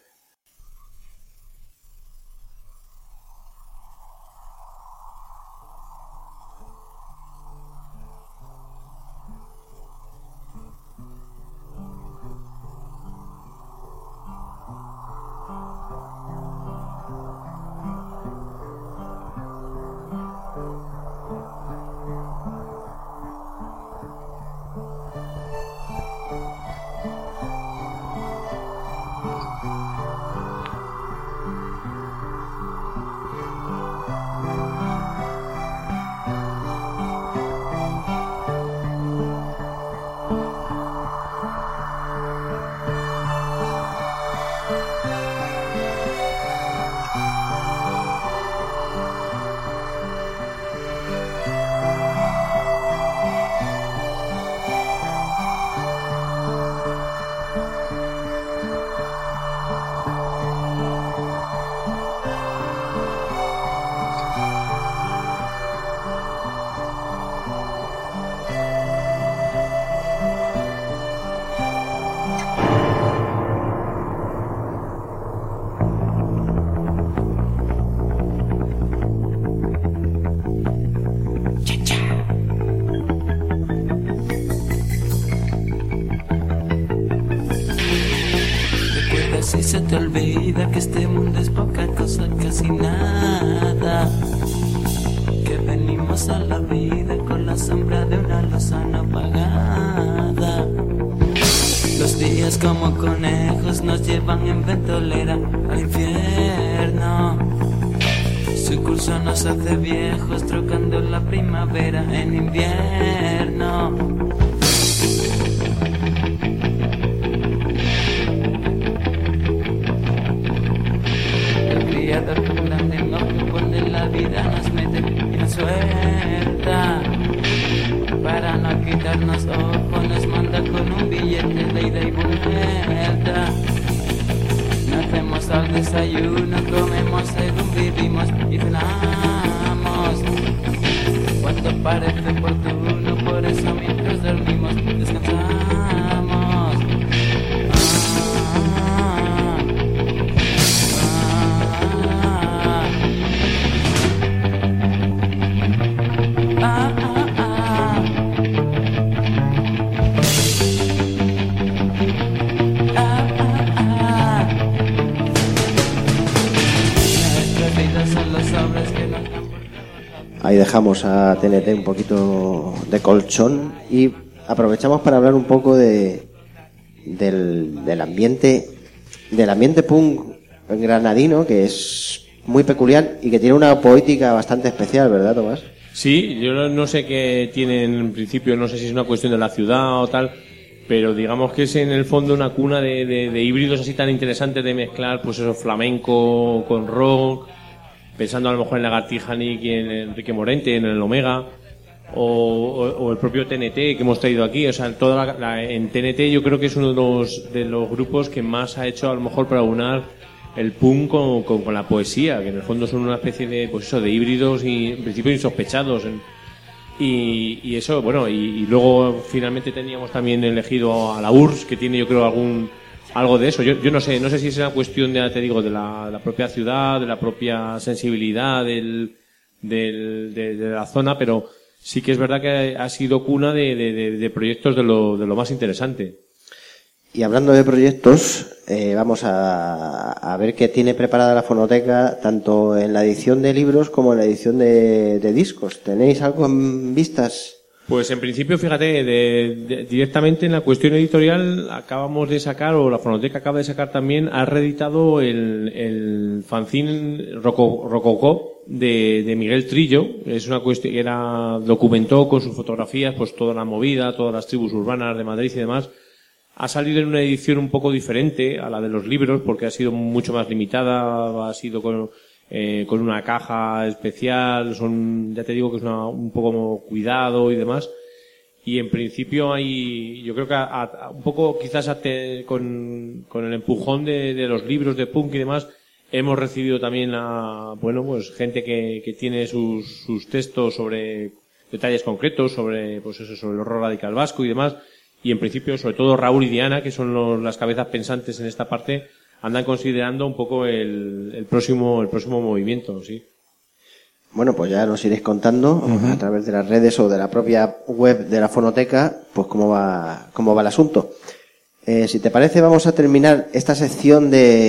Si se te olvida que este mundo es poca cosa, casi nada, que venimos a la vida con la sombra de una lozana apagada. Los días como conejos nos llevan en ventolera al infierno. Su curso nos hace viejos, trocando la primavera en invierno. Con grande enojo cuando en la vida nos mete y nos suelta. Para no quitarnos ojos nos manda con un billete de ida y vuelta. Nacemos al desayuno, comemos según vivimos y cenamos cuando parece oportuno, por eso mientras dormimos descansamos. Ahí dejamos a T N T un poquito de colchón y aprovechamos para hablar un poco de del, del ambiente del ambiente punk granadino, que es muy peculiar y que tiene una poética bastante especial, ¿verdad, Tomás? Sí, yo no sé qué tienen en principio, no sé si es una cuestión de la ciudad o tal, pero digamos que es en el fondo una cuna de, de, de híbridos así tan interesantes de mezclar, pues eso, flamenco con rock, pensando a lo mejor en Lagartija Nick y en Enrique Morente, en el Omega, o, o, o el propio T N T que hemos traído aquí. O sea, toda la, la, en T N T yo creo que es uno de los, de los grupos que más ha hecho a lo mejor para unar el punk con, con, con la poesía, que en el fondo son una especie de, pues eso, de híbridos y en principio insospechados. Y, y eso, bueno, y, y luego finalmente teníamos también elegido a la U R S S, que tiene yo creo algún algo de eso. Yo, yo no sé, no sé si es una cuestión de, te digo, de la, la propia ciudad, de la propia sensibilidad del, del, de, de la zona, pero sí que es verdad que ha sido cuna de, de, de, de proyectos de lo, de lo más interesante. Y hablando de proyectos, eh, vamos a, a ver qué tiene preparada la fonoteca, tanto en la edición de libros como en la edición de, de discos. ¿Tenéis algo en vistas? Pues en principio, fíjate, de, de, directamente en la cuestión editorial acabamos de sacar, o la fonoteca acaba de sacar también, ha reeditado el, el fanzine Roco, Rococó de, de Miguel Trillo. Es una cuestión que era, documentó con sus fotografías pues toda la movida, todas las tribus urbanas de Madrid y demás. Ha salido en una edición un poco diferente a la de los libros, porque ha sido mucho más limitada, ha sido con, eh, con una caja especial, son, ya te digo que es una, un poco cuidado y demás. Y en principio hay, yo creo que a, a, un poco quizás a te, con, con el empujón de, de los libros de punk y demás, hemos recibido también a, bueno, pues gente que, que tiene sus, sus textos sobre detalles concretos, sobre, pues eso, sobre el horror radical vasco y demás. Y en principio, sobre todo Raúl y Diana, que son los, las cabezas pensantes en esta parte, andan considerando un poco el, el próximo, el próximo movimiento, sí. Bueno, pues ya nos iréis contando uh-huh. a través de las redes o de la propia web de la fonoteca, pues cómo va, cómo va el asunto. Eh, si te parece, vamos a terminar esta sección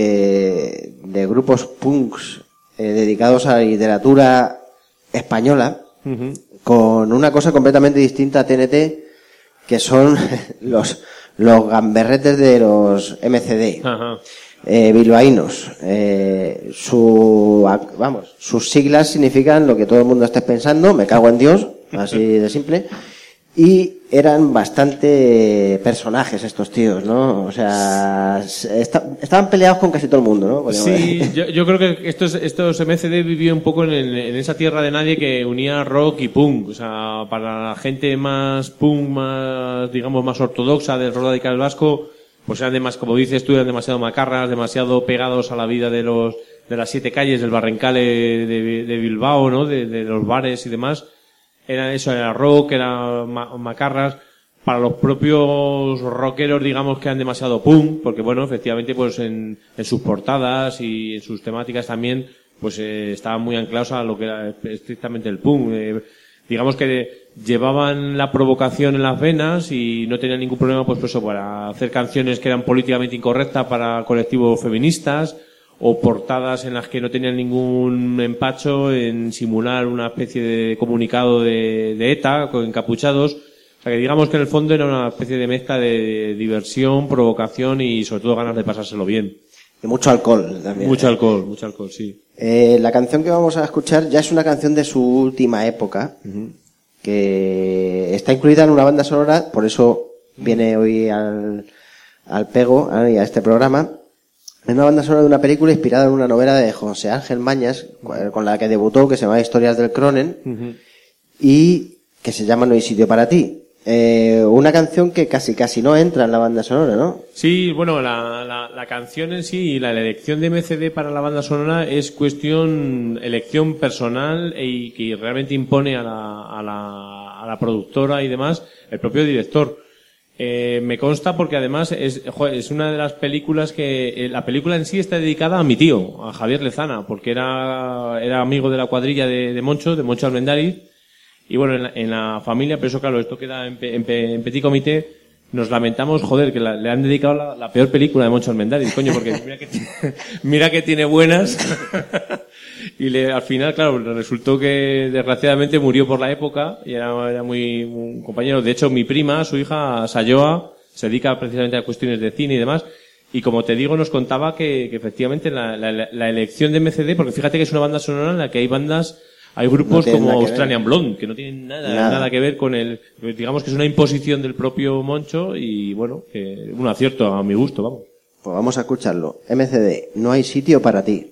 de, de grupos punks eh, dedicados a la literatura española uh-huh. con una cosa completamente distinta a T N T, que son los, los gamberretes de los M C D. Ajá. Eh, bilbaínos. Eh, su, vamos, sus siglas significan lo que todo el mundo esté pensando, me cago en Dios, así de simple. Y eran bastante personajes estos tíos, ¿no? O sea, esta, estaban peleados con casi todo el mundo, ¿no? Sí, yo, yo creo que estos, estos M C D vivió un poco en, el, en esa tierra de nadie que unía rock y punk. O sea, para la gente más punk, más, digamos, más ortodoxa del rock radical vasco, pues eran demasiado, como dices tú, eran demasiado macarras, demasiado pegados a la vida de los, de las siete calles, del Barrencale de, de Bilbao, ¿no? De, de los bares y demás. Era eso, era rock, era ma- macarras. Para los propios rockeros, digamos que eran demasiado punk, porque bueno, efectivamente, pues en, en sus portadas y en sus temáticas también, pues eh, estaban muy anclados a lo que era estrictamente el punk. Eh, digamos que llevaban la provocación en las venas y no tenían ningún problema, pues, pues eso, para hacer canciones que eran políticamente incorrectas para colectivos feministas, o portadas en las que no tenían ningún empacho en simular una especie de comunicado de, de ETA con encapuchados. O sea que digamos que en el fondo era una especie de mezcla de diversión, provocación y sobre todo ganas de pasárselo bien. Y mucho alcohol también. Mucho alcohol, mucho alcohol, sí. Eh, la canción que vamos a escuchar ya es una canción de su última época, uh-huh. que está incluida en una banda sonora, por eso viene hoy al, al pego, a, a este programa. Es una banda sonora de una película inspirada en una novela de José Ángel Mañas, con la que debutó, que se llama Historias del Cronen, uh-huh. y que se llama No hay sitio para ti. Eh, una canción que casi casi no entra en la banda sonora, ¿no? Sí, bueno, la, la, la canción en sí y la elección de M C D para la banda sonora es cuestión, elección personal y que realmente impone a la, a la, a la productora y demás el propio director. Eh, me consta porque además es, joder, es una de las películas que, eh, la película en sí está dedicada a mi tío, a Javier Lezana, porque era, era amigo de la cuadrilla de, de Moncho, de Moncho Almendariz. Y bueno, en la, en la familia, pero eso claro, esto queda en, en, en petit comité, nos lamentamos, joder, que la, le han dedicado la, la peor película de Moncho Almendariz, coño, porque mira que, mira que tiene buenas. Y le, al final, claro, resultó que desgraciadamente murió por la época y era, era muy, muy compañero. De hecho, mi prima, su hija, Sayoa, se dedica precisamente a cuestiones de cine y demás. Y como te digo, nos contaba que, que efectivamente la, la, la elección de M C D, porque fíjate que es una banda sonora en la que hay bandas, hay grupos no como Australian Blonde, que no tienen nada, nada, nada que ver con el, digamos que es una imposición del propio Moncho y bueno, que un acierto a mi gusto, vamos. Pues vamos a escucharlo. M C D, No hay sitio para ti.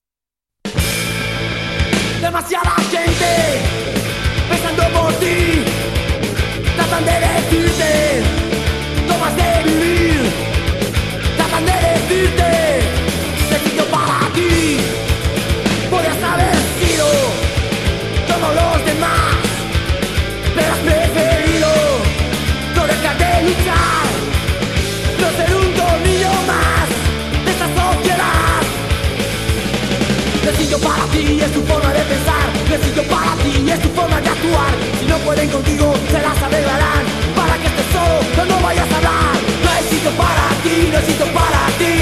Demasiada gente pensando por ti, tratan de decirte, no has de vivir, tratan de decirte, te sitio para ti, podrías haber sido como los demás, pero has preferido no dejar de luchar, no ser un tornillo más de esta sociedad. Necesito para ti es tu forma de pensar, necesito para ti es tu forma de actuar. Si no pueden contigo, se las arreglarán para que estés solo cuando vayas a hablar. No hay sitio para ti, no hay sitio para ti.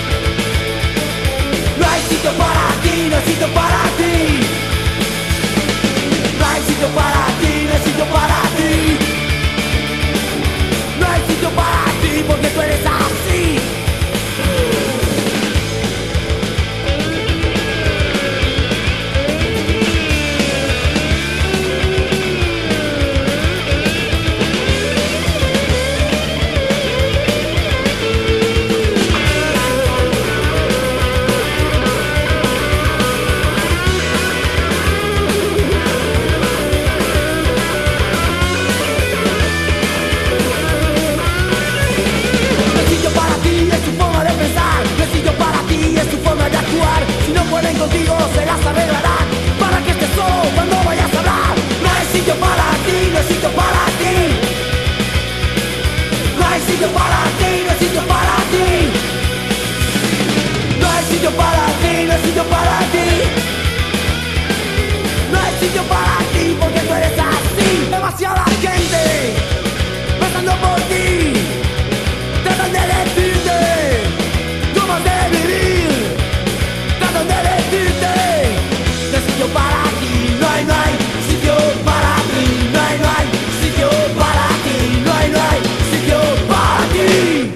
No hay sitio para ti, no hay sitio para ti. No hay sitio para ti, no hay sitio para ti. No hay sitio para ti porque tú eres así. Contigo se las arreglarán para que estés solo cuando vayas a hablar. No hay sitio para ti, no hay sitio para ti. No hay sitio para ti, no hay sitio para ti. No hay sitio para ti, no hay sitio para ti. No hay sitio para ti porque tú eres así. Demasiada gente pasando por ti, tratan de decirte cómo has de vivir. Tratan de decirte, no hay sitio para ti, no hay, no hay sitio para ti, no hay, no hay sitio para ti, no hay, no hay sitio para ti.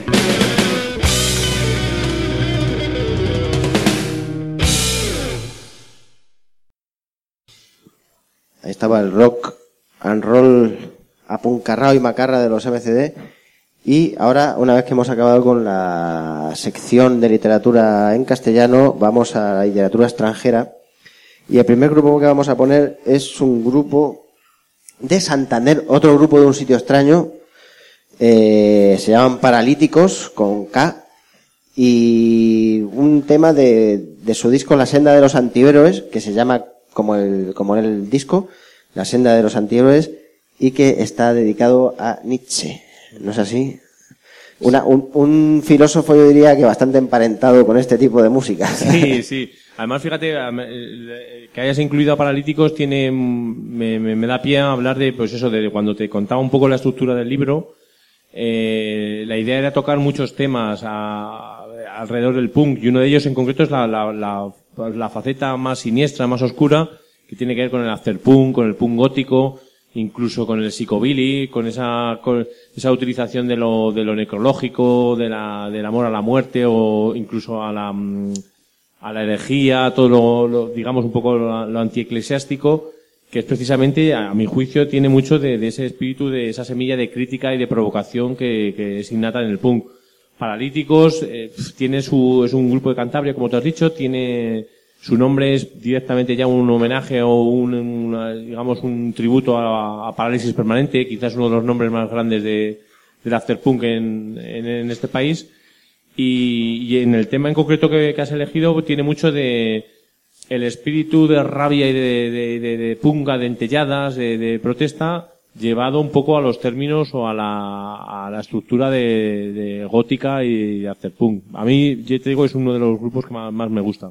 Ahí estaba el rock and roll apuncarrao y macarra de los M C D. Y ahora, una vez que hemos acabado con la sección de literatura en castellano, vamos a la literatura extranjera. Y el primer grupo que vamos a poner es un grupo de Santander, otro grupo de un sitio extraño. Eh, se llaman Paralíticos, con K. Y un tema de, de su disco La Senda de los Antihéroes, que se llama como el, como el disco, La Senda de los Antihéroes, y que está dedicado a Nietzsche. ¿No es así? Una, un, un filósofo, yo diría que bastante emparentado con este tipo de música. Sí, sí. Además, fíjate, que hayas incluido a Paralíticos tiene, me, me, me da pie a hablar de, pues eso, de cuando te contaba un poco la estructura del libro. Eh, la idea era tocar muchos temas a, alrededor del punk, y uno de ellos en concreto es la, la, la, la faceta más siniestra, más oscura, que tiene que ver con el afterpunk, con el punk gótico, incluso con el psicobilly, con esa, con esa utilización de lo, de lo necrológico, de la, del amor a la muerte, o incluso a la, a la herejía, todo lo, lo digamos un poco lo, lo antieclesiástico, que es precisamente, a mi juicio, tiene mucho de, de ese espíritu, de esa semilla de crítica y de provocación que, que es innata en el punk. Paralíticos, eh, tiene su, es un grupo de Cantabria, como te has dicho, tiene, su nombre es directamente ya un homenaje o un, una, digamos, un tributo a, a Parálisis Permanente, quizás uno de los nombres más grandes de, del afterpunk en, en, en este país. Y, y en el tema en concreto que, que has elegido, tiene mucho de, el espíritu de rabia y de, de, de, de punga, de entelladas, de, de protesta, llevado un poco a los términos o a la, a la estructura de, de gótica y de afterpunk. A mí, yo te digo, es uno de los grupos que más, más me gusta.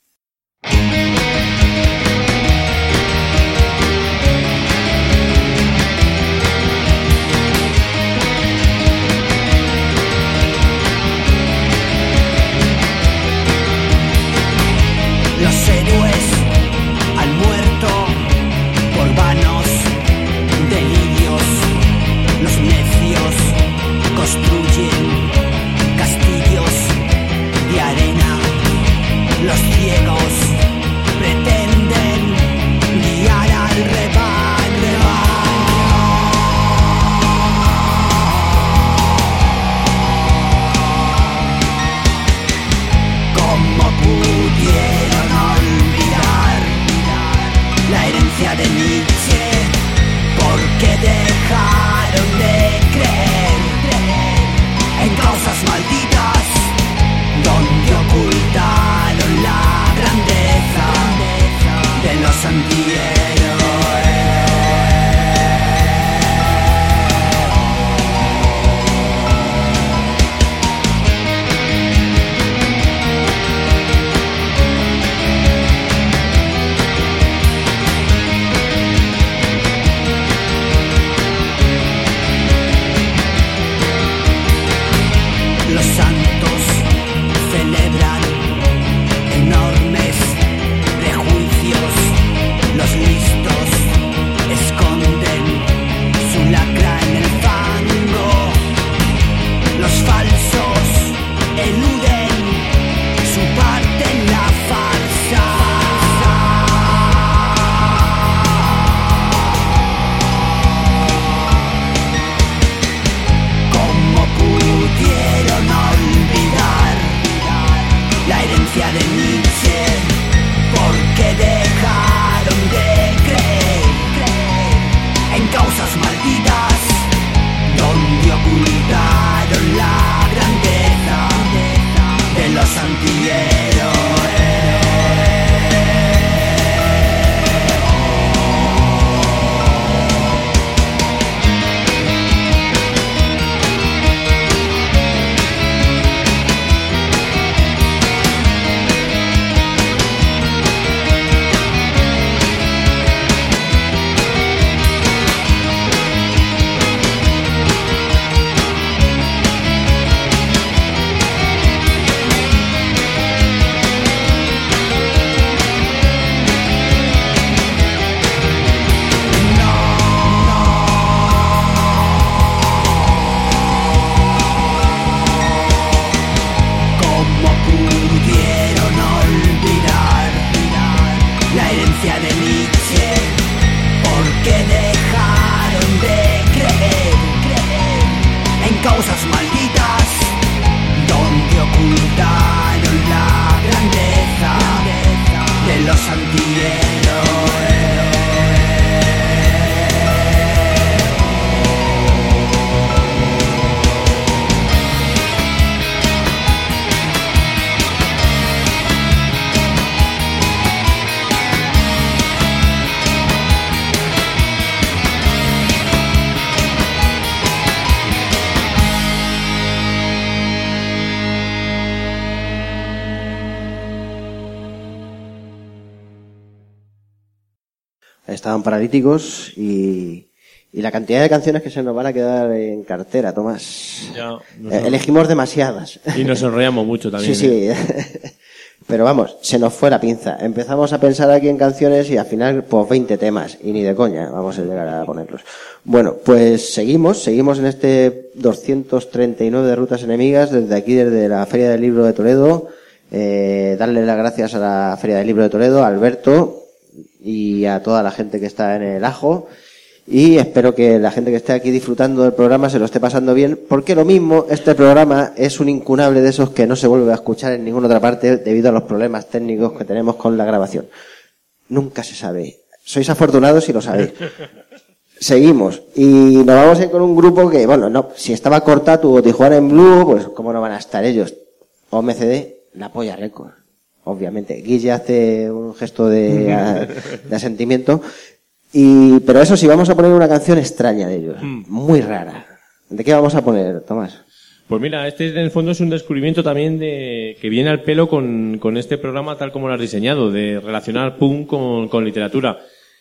Los héroes han muerto por vanos delirios. Los necios construyen castillos de arena. Los ciegos pretenden guiar al rebaño. ¿Cómo pudieron olvidar la herencia de Nietzsche? Porque dejaron de creer en causas malditas, donde ocultaron la grandeza de los antihéroes. Los santos celebran enormes prejuicios. Los listos esconden su lacra en el fango. Los falsos eluden su parte en la farsa. ¿Cómo pudieron olvidar la herencia de Nietzsche? Porque dejaron de creer en causas malditas, donde ocultaron la grandeza ocultaron la grandeza de los antihéroes. Estaban paralíticos y, y la cantidad de canciones que se nos van a quedar en cartera, Tomás. Ya, eh, elegimos demasiadas. Y nos enrollamos mucho también. Sí, sí. ¿eh? Pero vamos, se nos fue la pinza. Empezamos a pensar aquí en canciones y al final, pues veinte temas. Y ni de coña vamos a llegar a ponerlos. Bueno, pues seguimos, seguimos en este doscientos treinta y nueve de Rutas Enemigas, desde aquí, desde la Feria del Libro de Toledo. Eh, darle las gracias a la Feria del Libro de Toledo, a Alberto, y a toda la gente que está en el ajo, y espero que la gente que esté aquí disfrutando del programa se lo esté pasando bien, porque lo mismo, este programa es un incunable de esos que no se vuelve a escuchar en ninguna otra parte debido a los problemas técnicos que tenemos con la grabación. Nunca se sabe. Sois afortunados si lo sabéis. Seguimos, y nos vamos a ir con un grupo que, bueno, no, si estaba Cortatu o Tijuana en Blue, pues cómo no van a estar ellos. O M C D, La Polla Record. Obviamente. Guille hace un gesto de, a, de asentimiento. Y, pero eso sí, vamos a poner una canción extraña de ellos. Muy rara. ¿De qué vamos a poner, Tomás? Pues mira, este en el fondo es un descubrimiento también de que viene al pelo con, con este programa tal como lo has diseñado, de relacionar punk con, con literatura.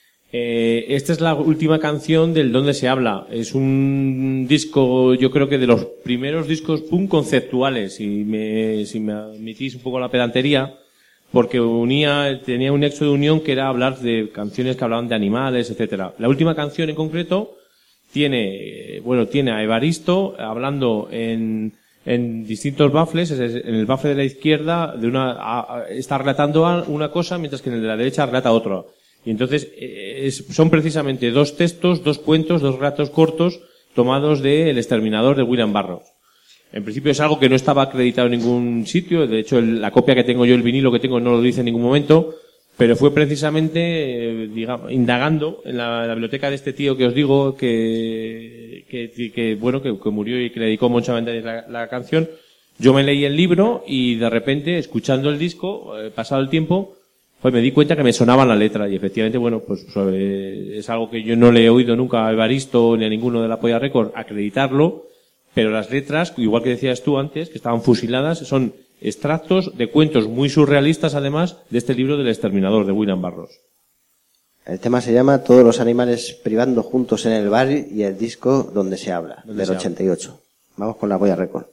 Eh, esta es la última canción del Donde se habla. Es un disco, yo creo que de los primeros discos punk conceptuales, si me, si me admitís un poco la pedantería, porque unía, tenía un nexo de unión que era hablar de canciones que hablaban de animales, etcétera. La última canción en concreto tiene, bueno, tiene a Evaristo hablando en, en distintos baffles. En el baffle de la izquierda de una, a, a, está relatando una cosa, mientras que en el de la derecha relata otra. Y entonces es, son precisamente dos textos, dos cuentos, dos relatos cortos tomados de El exterminador de William Burroughs. En principio es algo que no estaba acreditado en ningún sitio. De hecho, el, la copia que tengo yo, el vinilo que tengo, no lo dice en ningún momento. Pero fue precisamente, eh, digamos, indagando en la, en la biblioteca de este tío que os digo, que, que, que bueno, que, que murió y que le dedicó Moncho Méndez la, la canción. Yo me leí el libro y de repente, escuchando el disco, eh, pasado el tiempo, pues me di cuenta que me sonaba la letra. Y efectivamente, bueno, pues eh, es algo que yo no le he oído nunca a Evaristo ni a ninguno de la Polla Record acreditarlo. Pero las letras, igual que decías tú antes, que estaban fusiladas, son extractos de cuentos muy surrealistas, además, de este libro del exterminador de William Burroughs. El tema se llama Todos los animales privando juntos en el bar, y el disco Donde se habla, del ochenta y ocho. Vamos con la Polla Record.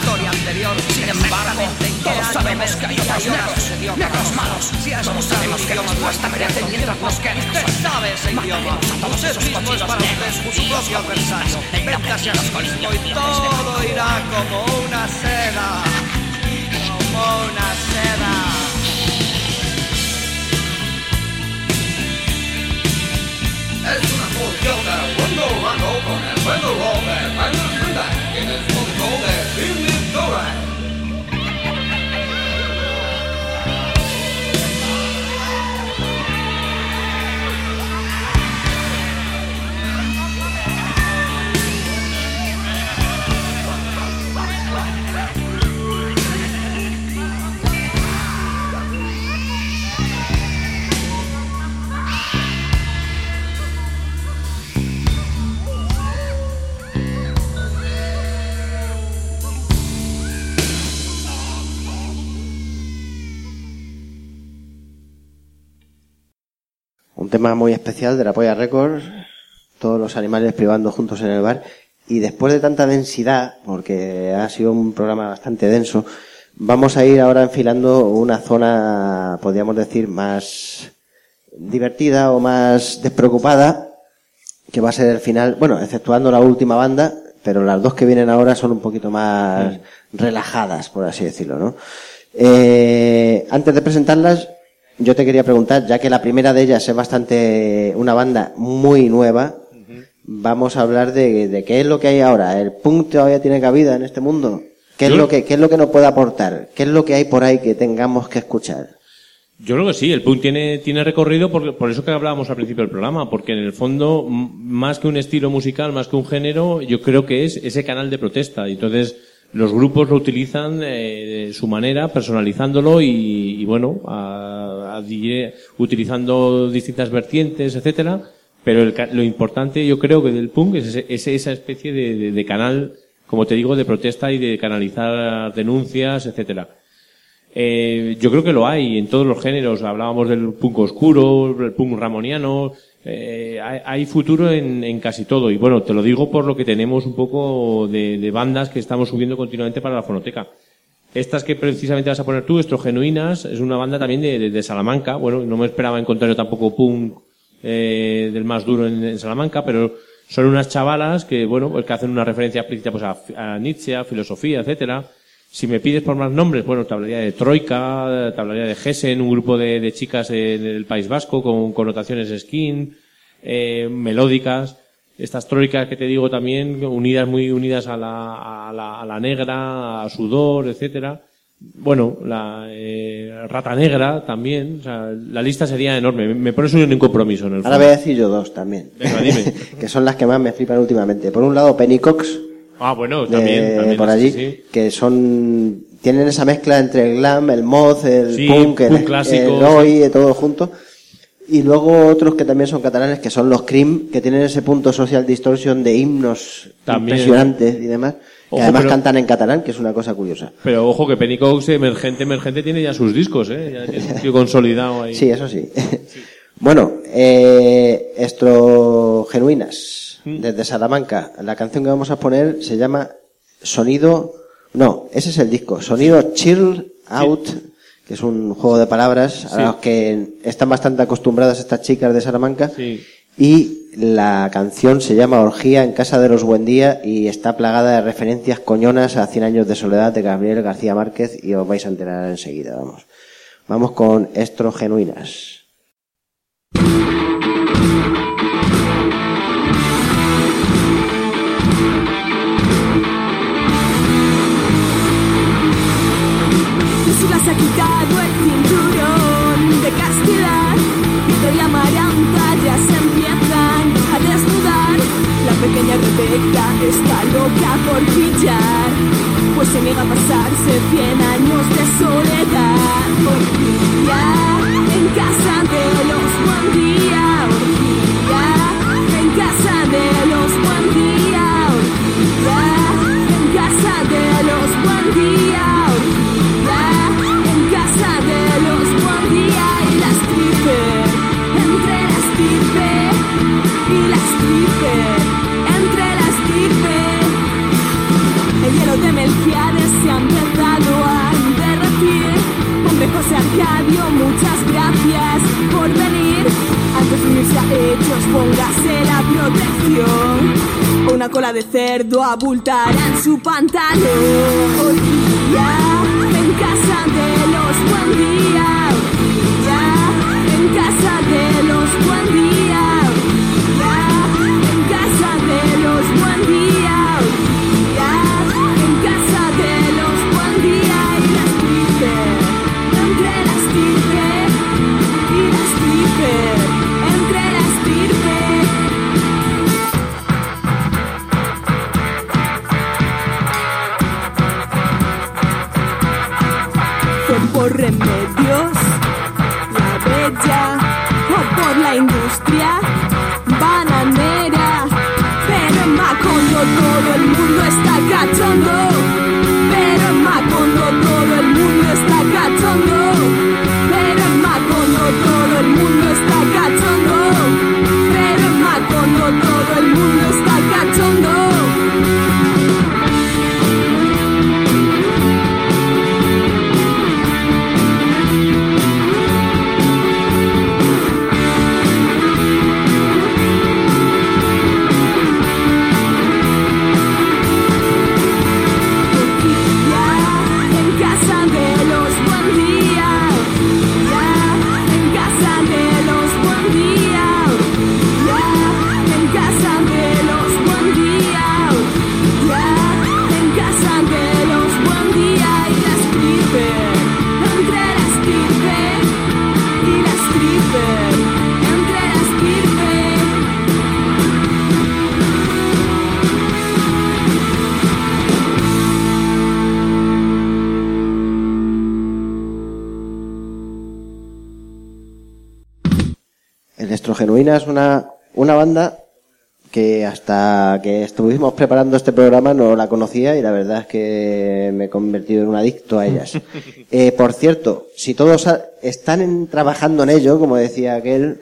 Sin embargo, todos sabemos que hay otros negros, negros malos. Si eso sabemos que respuesta merece mientras nos quede. Usted sabe ese idioma. Usted mismo es para usted su propio adversario. Métase al alcoholismo y todo irá como una seda. Como una seda. Es una función de Mundo Rando con el buen rol de Magnus Runda, quien es músico de Philip Torres. Un tema muy especial de la Polla Records, todos los animales privando juntos en el bar, y después de tanta densidad, porque ha sido un programa bastante denso, vamos a ir ahora enfilando una zona, podríamos decir, más divertida o más despreocupada, que va a ser el final, bueno, exceptuando la última banda, pero las dos que vienen ahora son un poquito más relajadas, por así decirlo, ¿no? Eh, antes de presentarlas, yo te quería preguntar, ya que la primera de ellas es bastante una banda muy nueva, uh-huh. Vamos a hablar de, de qué es lo que hay ahora. ¿El punk todavía tiene cabida en este mundo? ¿Qué es, lo que, qué es lo que nos puede aportar? ¿Qué es lo que hay por ahí que tengamos que escuchar? Yo creo que sí, el punk tiene, tiene recorrido por, por eso que hablábamos al principio del programa, porque en el fondo, más que un estilo musical, más que un género, yo creo que es ese canal de protesta. Y entonces, los grupos lo utilizan eh, de su manera, personalizándolo y, y bueno, a, a, utilizando distintas vertientes, etcétera. Pero el, lo importante, yo creo que del punk es, ese, es esa especie de, de, de canal, como te digo, de protesta y de canalizar denuncias, etcétera. Eh, yo creo que lo hay en todos los géneros. Hablábamos del punk oscuro, el punk ramoniano. Eh, hay, hay futuro en, en casi todo. Y bueno, te lo digo por lo que tenemos un poco de, de bandas que estamos subiendo continuamente para la fonoteca. Estas que precisamente vas a poner tú, Estrogenuinas, es una banda también de, de, de Salamanca. Bueno, no me esperaba encontrar yo tampoco punk eh, del más duro en, en Salamanca, pero son unas chavalas que, bueno, pues que hacen una referencia explícita pues a, a Nietzsche, a filosofía, etcétera. Si me pides por más nombres, bueno, te hablaría de Troika, te hablaría de Gessen, un grupo de, de chicas en el País Vasco con connotaciones skin, eh, melódicas. Estas troicas que te digo también, unidas, muy unidas a la, a la, a la negra, a Sudor, etcétera. Bueno, la eh, Rata Negra también, o sea, la lista sería enorme. Me pones un compromiso en el fondo. Ahora voy a decir yo dos también. Venga, dime. Que son las que más me flipan últimamente. Por un lado, Pennycox. Ah, bueno, también, de, también por allí, sí. Que son, tienen esa mezcla entre el glam, el mod, el sí, punk, el, clásico, el oi, sí. Todo junto. Y luego otros que también son catalanes, que son los Cream, que tienen ese punto social distortion de himnos también impresionantes y demás, que ojo, además pero, cantan en catalán, que es una cosa curiosa. Pero ojo que Pennycox, emergente, emergente, tiene ya sus discos, ¿eh? Ya tiene un tío consolidado ahí. Sí, eso sí. sí. Bueno, eh, Estrogenuinas, desde Salamanca. La canción que vamos a poner se llama Sonido, no, ese es el disco, Sonido Chill Out, sí. Que es un juego de palabras, sí. A los que están bastante acostumbradas estas chicas de Salamanca. Sí. Y la canción se llama Orgía en Casa de los Buendía y está plagada de referencias coñonas a Cien años de soledad de Gabriel García Márquez y os vais a enterar enseguida, vamos. Vamos con Estrogenuinas. Ha quitado el cinturón de castidad, Victoria Amaranta ya se empiezan a desnudar. La pequeña Rebeca está loca por pillar, pues se niega a pasarse cien años de soledad. Orgía en casa de los Buendía, orgía en casa de los Buendía, orgía en casa de los Buendía, de los Buendía y las stripper, entre las stripper y las stripper, entre las stripper. El hielo de Melquiades se ha empezado a derretir, Hombre José Arcadio, muchas gracias por venir. Antes de unirse a hechos, póngase la protección. Una cola de cerdo abultará en su pantalón. Orquídea, en casa de los buen día. Orquídea, en casa de los buen día. Orquídea, en casa de los buen día. Orquídea, en casa de los buen día. Y las tripe, entre las tripe, y las tripe, entre las tripe. Fue por remedios, la bella, o por la industria bananera. Pero en Macondo todo el mundo está cachondo. Pero en Macondo todo el mundo está cachondo. Pero en Macondo todo el mundo está cachondo. Pero en Macondo todo el mundo está cachondo. Electrogenuina es una, una banda que hasta que estuvimos preparando este programa no la conocía y la verdad es que me he convertido en un adicto a ellas. Eh, por cierto, si todos están en, trabajando en ello, como decía aquel,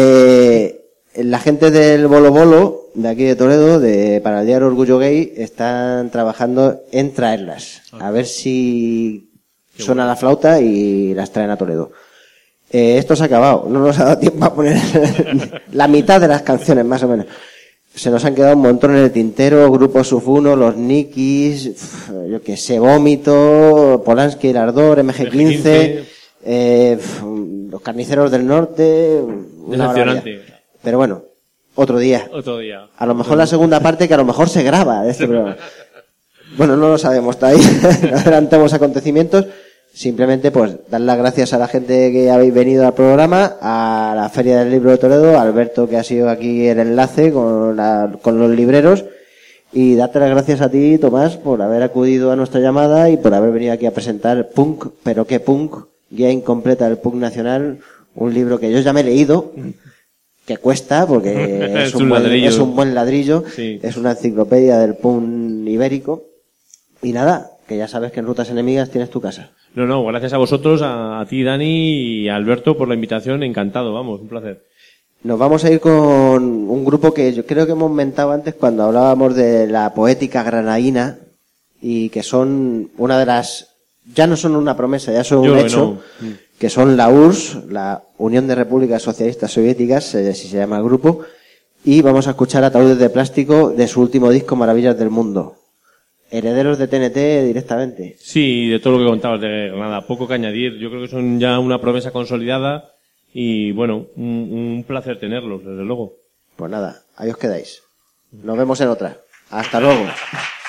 eh, la gente del Bolo Bolo, de aquí de Toledo, de, para el Diario Orgullo Gay, están trabajando en traerlas. A ver si suena la flauta y las traen a Toledo. Eh, esto se ha acabado, no nos ha dado tiempo a poner la mitad de las canciones, más o menos. Se nos han quedado un montón en el tintero, Grupo Sufuno, Los Nikis, yo que sé, Vómito, Polanski, El Ardor, M G quince, eh, Los Carniceros del Norte, una barbaridad. Pero bueno, otro día. Otro día. A lo mejor la segunda parte que a lo mejor se graba de este programa. Bueno, no lo sabemos todavía, no adelantemos acontecimientos. Simplemente, pues, dar las gracias a la gente que habéis venido al programa, a la Feria del Libro de Toledo, a Alberto, que ha sido aquí el enlace con, la, con los libreros, y darte las gracias a ti, Tomás, por haber acudido a nuestra llamada y por haber venido aquí a presentar Punk, pero qué Punk, guía incompleta del punk nacional, un libro que yo ya me he leído, que cuesta, porque es, es, un, un buen, ladrillo. es un buen ladrillo, Sí. Es una enciclopedia del punk ibérico, y nada, que ya sabes que en Rutas Enemigas tienes tu casa. No, no, gracias a vosotros, a, a ti, Dani, y a Alberto por la invitación. Encantado, vamos, un placer. Nos vamos a ir con un grupo que yo creo que hemos mentado antes cuando hablábamos de la poética granadina y que son una de las... Ya no son una promesa, ya son Yo un hecho, no. que son la U R S S, la Unión de Repúblicas Socialistas Soviéticas, eh, así se llama el grupo, y vamos a escuchar Ataúdes de Plástico de su último disco Maravillas del Mundo. Herederos de T N T directamente. Sí, de todo lo que contabas de Granada, poco que añadir. Yo creo que son ya una promesa consolidada y, bueno, un, un placer tenerlos, desde luego. Pues nada, ahí os quedáis. Nos vemos en otra. Hasta luego.